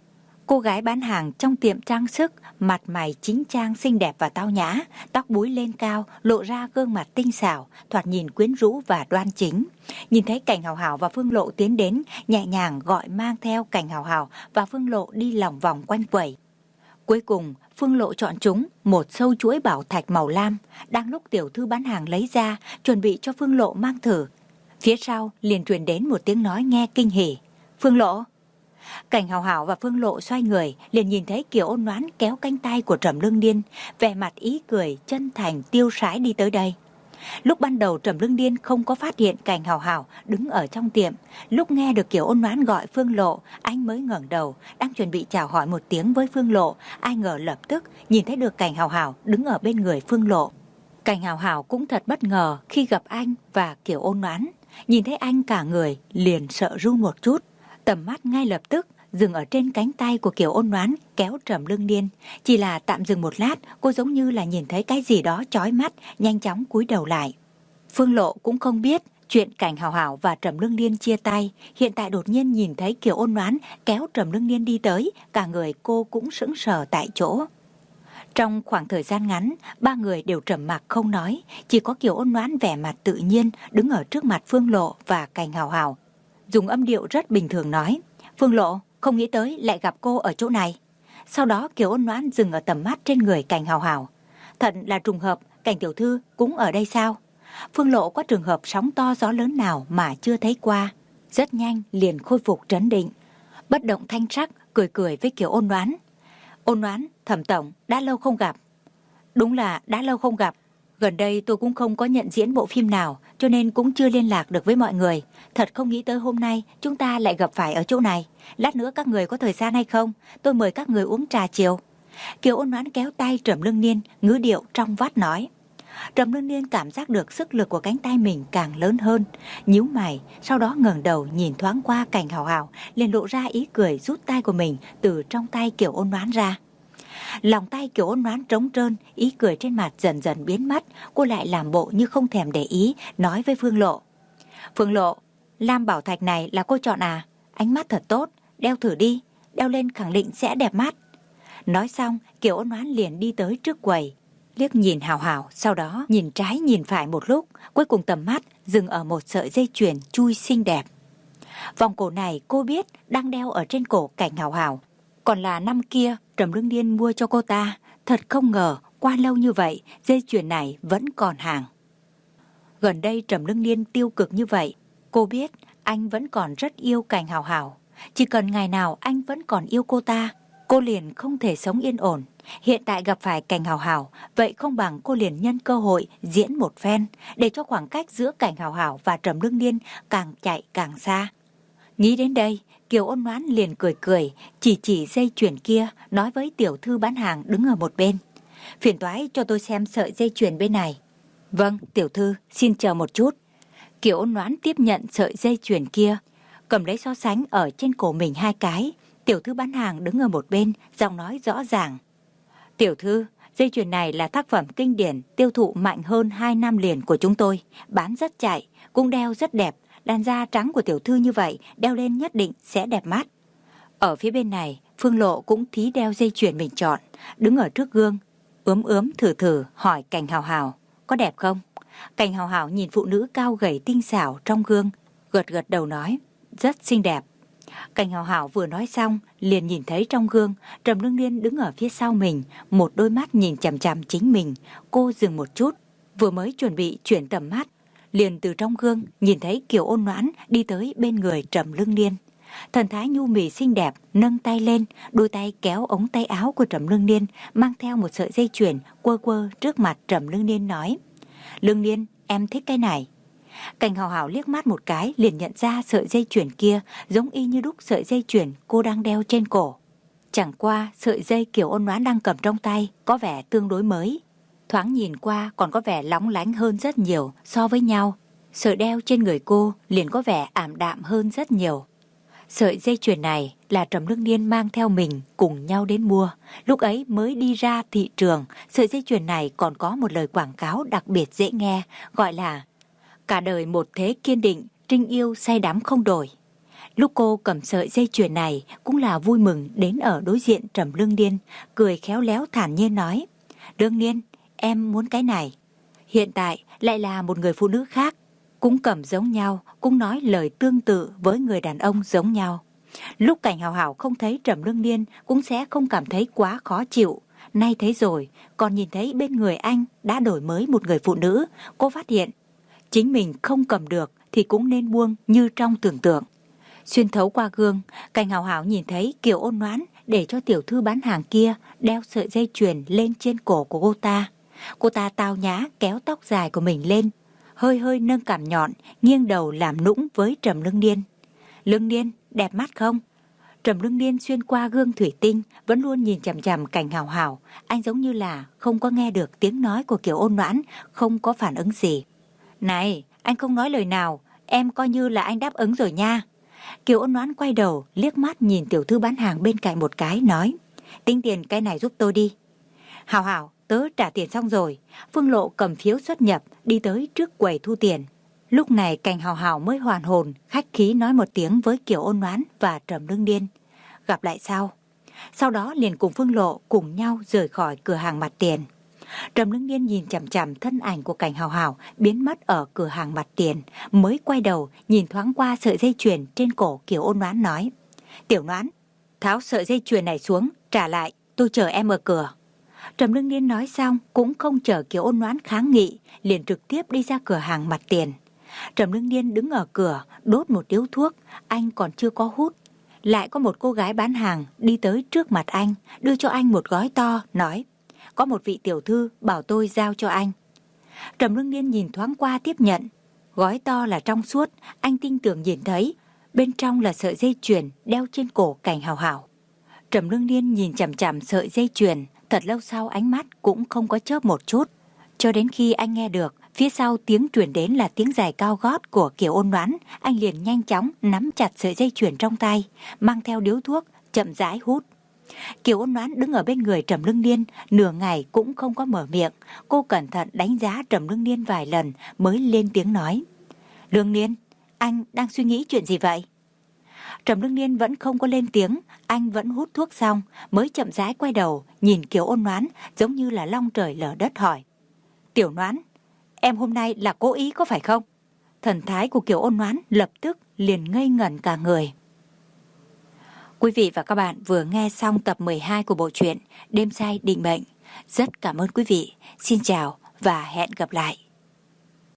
Cô gái bán hàng trong tiệm trang sức, mặt mày chính trang xinh đẹp và tao nhã, tóc búi lên cao, lộ ra gương mặt tinh xảo, thoạt nhìn quyến rũ và đoan chính. Nhìn thấy Cảnh Hào Hào và Phương Lộ tiến đến, nhẹ nhàng gọi mang theo Cảnh Hào Hào và Phương Lộ đi lòng vòng quanh quầy. Cuối cùng, Phương Lộ chọn chúng một sâu chuỗi bảo thạch màu lam, đang lúc tiểu thư bán hàng lấy ra, chuẩn bị cho Phương Lộ mang thử. Phía sau liền truyền đến một tiếng nói nghe kinh hỉ. Phương Lộ. Cảnh Hào Hào và Phương Lộ xoay người, liền nhìn thấy Kiều Ôn Noãn kéo cánh tay của Trầm Lương Điên, vẻ mặt ý cười, chân thành, tiêu sái đi tới đây. Lúc ban đầu Trầm Lương Điên không có phát hiện Cảnh Hào Hào đứng ở trong tiệm. Lúc nghe được Kiều Ôn Noãn gọi Phương Lộ, anh mới ngẩng đầu, đang chuẩn bị chào hỏi một tiếng với Phương Lộ. Ai ngờ lập tức nhìn thấy được Cảnh Hào Hào đứng ở bên người Phương Lộ. Cảnh Hào Hào cũng thật bất ngờ khi gặp anh và Kiều Ôn Noãn. Nhìn thấy anh cả người liền sợ run một chút. Tầm mắt ngay lập tức dừng ở trên cánh tay của Kiều Ôn Noãn kéo Trầm Lương Điên. Chỉ là tạm dừng một lát, cô giống như là nhìn thấy cái gì đó chói mắt, nhanh chóng cúi đầu lại. Phương Lộ cũng không biết chuyện Cảnh Hào Hào và Trầm Lương Điên chia tay, hiện tại đột nhiên nhìn thấy Kiều Ôn Noãn kéo Trầm Lương Điên đi tới, cả người cô cũng sững sờ tại chỗ. Trong khoảng thời gian ngắn, ba người đều trầm mặc không nói, chỉ có Kiều Ôn Noãn vẻ mặt tự nhiên đứng ở trước mặt Phương Lộ và Cảnh Hào Hào, dùng âm điệu rất bình thường nói: Phương Lộ, không nghĩ tới lại gặp cô ở chỗ này. Sau đó Kiều Ôn Noãn dừng ở tầm mắt trên người Cảnh Hào Hào. Thật là trùng hợp, Cảnh tiểu thư cũng ở đây sao? Phương Lộ có trường hợp sóng to gió lớn nào mà chưa thấy qua, rất nhanh liền khôi phục trấn định, bất động thanh sắc, cười cười với Kiều Ôn Noãn. Ôn Noãn, Thẩm tổng, đã lâu không gặp. Đúng là đã lâu không gặp. Gần đây tôi cũng không có nhận diễn bộ phim nào, cho nên cũng chưa liên lạc được với mọi người. Thật không nghĩ tới hôm nay chúng ta lại gặp phải ở chỗ này. Lát nữa các người có thời gian hay không? Tôi mời các người uống trà chiều. Kiều Ôn Noãn kéo tay Trầm Lương Niên, ngữ điệu trong vắt nói. Trầm Lương Niên cảm giác được sức lực của cánh tay mình càng lớn hơn, nhíu mày, sau đó ngẩng đầu nhìn thoáng qua Cảnh Hào Hào, liền lộ ra ý cười, rút tay của mình từ trong tay Kiều Ôn Noãn ra. Lòng tay Kiều Ôn Noãn trống trơn, ý cười trên mặt dần dần biến mất. Cô lại làm bộ như không thèm để ý, nói với Phương Lộ: Phương Lộ, lam bảo thạch này là cô chọn à? Ánh mắt thật tốt, đeo thử đi, đeo lên khẳng định sẽ đẹp mắt. Nói xong, Kiều Ôn Noãn liền đi tới trước quầy, liếc nhìn Hào Hào, sau đó nhìn trái nhìn phải một lúc, cuối cùng tầm mắt dừng ở một sợi dây chuyền chui xinh đẹp. Vòng cổ này cô biết đang đeo ở trên cổ Cảnh Hào Hào, còn là năm kia Trầm Lương Niên mua cho cô ta. Thật không ngờ qua lâu như vậy dây chuyền này vẫn còn hàng. Gần đây Trầm Lương Niên tiêu cực như vậy, cô biết anh vẫn còn rất yêu Cảnh Hào Hào. Chỉ cần ngày nào anh vẫn còn yêu cô ta, cô liền không thể sống yên ổn. Hiện tại gặp phải Cảnh Hào Hào, vậy không bằng cô liền nhân cơ hội diễn một phen, để cho khoảng cách giữa Cảnh Hào Hào và Trầm Lương Niên càng chạy càng xa. Nghĩ đến đây, Kiều Ôn Noãn liền cười cười, chỉ chỉ dây chuyền kia, nói với tiểu thư bán hàng đứng ở một bên: Phiền toái cho tôi xem sợi dây chuyền bên này. Vâng, tiểu thư, xin chờ một chút. Kiều Ôn Noãn tiếp nhận sợi dây chuyền kia, cầm lấy so sánh ở trên cổ mình hai cái. Tiểu thư bán hàng đứng ở một bên, giọng nói rõ ràng: Tiểu thư, dây chuyền này là tác phẩm kinh điển, tiêu thụ mạnh hơn hai năm liền của chúng tôi, bán rất chạy, cũng đeo rất đẹp. Làn da trắng của tiểu thư như vậy, đeo lên nhất định sẽ đẹp mắt. Ở phía bên này, Phương Lộ cũng thí đeo dây chuyền mình chọn, đứng ở trước gương, ướm ướm thử thử hỏi Cảnh Hào Hào: Có đẹp không? Cảnh Hào Hào nhìn phụ nữ cao gầy tinh xảo trong gương, gật gật đầu nói: Rất xinh đẹp. Cảnh Hào Hào vừa nói xong, liền nhìn thấy trong gương Trầm Lương Niên đứng ở phía sau mình, một đôi mắt nhìn chằm chằm chính mình. Cô dừng một chút, vừa mới chuẩn bị chuyển tầm mắt, liền từ trong gương nhìn thấy Kiều Ôn Noãn đi tới bên người Trầm Lương Niên. Thần thái nhu mì xinh đẹp, nâng tay lên, đôi tay kéo ống tay áo của Trầm Lương Niên, mang theo một sợi dây chuyền, quơ quơ trước mặt Trầm Lương Niên nói: Lương Niên, em thích cái này. Cảnh Hào Hào liếc mắt một cái liền nhận ra sợi dây chuyền kia giống y như đúc sợi dây chuyền cô đang đeo trên cổ. Chẳng qua sợi dây Kiều Ôn Noãn đang cầm trong tay có vẻ tương đối mới, thoáng nhìn qua còn có vẻ lóng lánh hơn rất nhiều so với nhau. Sợi đeo trên người cô liền có vẻ ảm đạm hơn rất nhiều. Sợi dây chuyền này là Trầm Lương Niên mang theo mình cùng nhau đến mua. Lúc ấy mới đi ra thị trường, sợi dây chuyền này còn có một lời quảng cáo đặc biệt dễ nghe, gọi là: Cả đời một thế kiên định, trinh yêu say đắm không đổi. Lúc cô cầm sợi dây chuyền này cũng là vui mừng đến ở đối diện Trầm Lương Niên, cười khéo léo thản nhiên nói: Lương Niên, em muốn cái này. Hiện tại lại là một người phụ nữ khác, cũng cầm giống nhau, cũng nói lời tương tự với người đàn ông giống nhau. Lúc Cảnh Hào Hào không thấy Trầm Lương Niên cũng sẽ không cảm thấy quá khó chịu. Nay thấy rồi, còn nhìn thấy bên người anh đã đổi mới một người phụ nữ, cô phát hiện chính mình không cầm được thì cũng nên buông như trong tưởng tượng. Xuyên thấu qua gương, Cảnh Hào Hào nhìn thấy Kiều Ôn Noãn để cho tiểu thư bán hàng kia đeo sợi dây chuyền lên trên cổ của cô ta. Cô ta tao nhã kéo tóc dài của mình lên, hơi hơi nâng cằm nhọn, nghiêng đầu làm nũng với Trầm Lương Niên. Lương Niên, đẹp mắt không? Trầm Lương Niên xuyên qua gương thủy tinh vẫn luôn nhìn chằm chằm Cảnh Hào Hào. Anh giống như là không có nghe được tiếng nói của Kiều Ôn Noãn, không có phản ứng gì. Này, anh không nói lời nào, em coi như là anh đáp ứng rồi nha. Kiều Ôn Noãn quay đầu liếc mắt nhìn tiểu thư bán hàng bên cạnh một cái, nói: Tính tiền cái này giúp tôi đi. Hào Hào, tớ trả tiền xong rồi. Phương Lộ cầm phiếu xuất nhập đi tới trước quầy thu tiền. Lúc này Cảnh Hào Hào mới hoàn hồn, khách khí nói một tiếng với Kiều Ôn Noãn và Trầm Lương Niên: Gặp lại sau. Sau đó liền cùng Phương Lộ cùng nhau rời khỏi cửa hàng mặt tiền. Trầm Lương Niên nhìn chằm chằm thân ảnh của Cảnh Hào Hào biến mất ở cửa hàng mặt tiền, mới quay đầu nhìn thoáng qua sợi dây chuyền trên cổ Kiều Ôn Noãn, nói: Tiểu Noãn, tháo sợi dây chuyền này xuống, trả lại, tôi chờ em ở cửa. Trầm Lương Niên nói xong cũng không chờ Kiều Ôn Noãn kháng nghị, liền trực tiếp đi ra cửa hàng mặt tiền. Trầm Lương Niên đứng ở cửa đốt một điếu thuốc, anh còn chưa có hút. Lại có một cô gái bán hàng đi tới trước mặt anh, đưa cho anh một gói to, nói: Có một vị tiểu thư bảo tôi giao cho anh. Trầm Lương Niên nhìn thoáng qua tiếp nhận. Gói to là trong suốt, anh tin tưởng nhìn thấy bên trong là sợi dây chuyền đeo trên cổ Cảnh Hào Hào. Trầm Lương Niên nhìn chằm chằm sợi dây chuyền, thật lâu sau ánh mắt cũng không có chớp một chút, cho đến khi anh nghe được phía sau tiếng truyền đến là tiếng giày cao gót của Kiều Ôn Noãn, anh liền nhanh chóng nắm chặt sợi dây chuyền trong tay, mang theo điếu thuốc, chậm rãi hút. Kiều Ôn Noãn đứng ở bên người Trầm Lương Niên, nửa ngày cũng không có mở miệng. Cô cẩn thận đánh giá Trầm Lương Niên vài lần mới lên tiếng nói: Lương Niên, anh đang suy nghĩ chuyện gì vậy? Trầm Lương Niên vẫn không có lên tiếng, anh vẫn hút thuốc xong mới chậm rãi quay đầu nhìn Kiều Ôn Noãn, giống như là long trời lở đất hỏi: Tiểu Noãn, em hôm nay là cố ý có phải không? Thần thái của Kiều Ôn Noãn lập tức liền ngây ngẩn cả người. Quý vị và các bạn vừa nghe xong tập mười hai của bộ truyện Đêm Say Định Mệnh. Rất cảm ơn quý vị. Xin chào và hẹn gặp lại.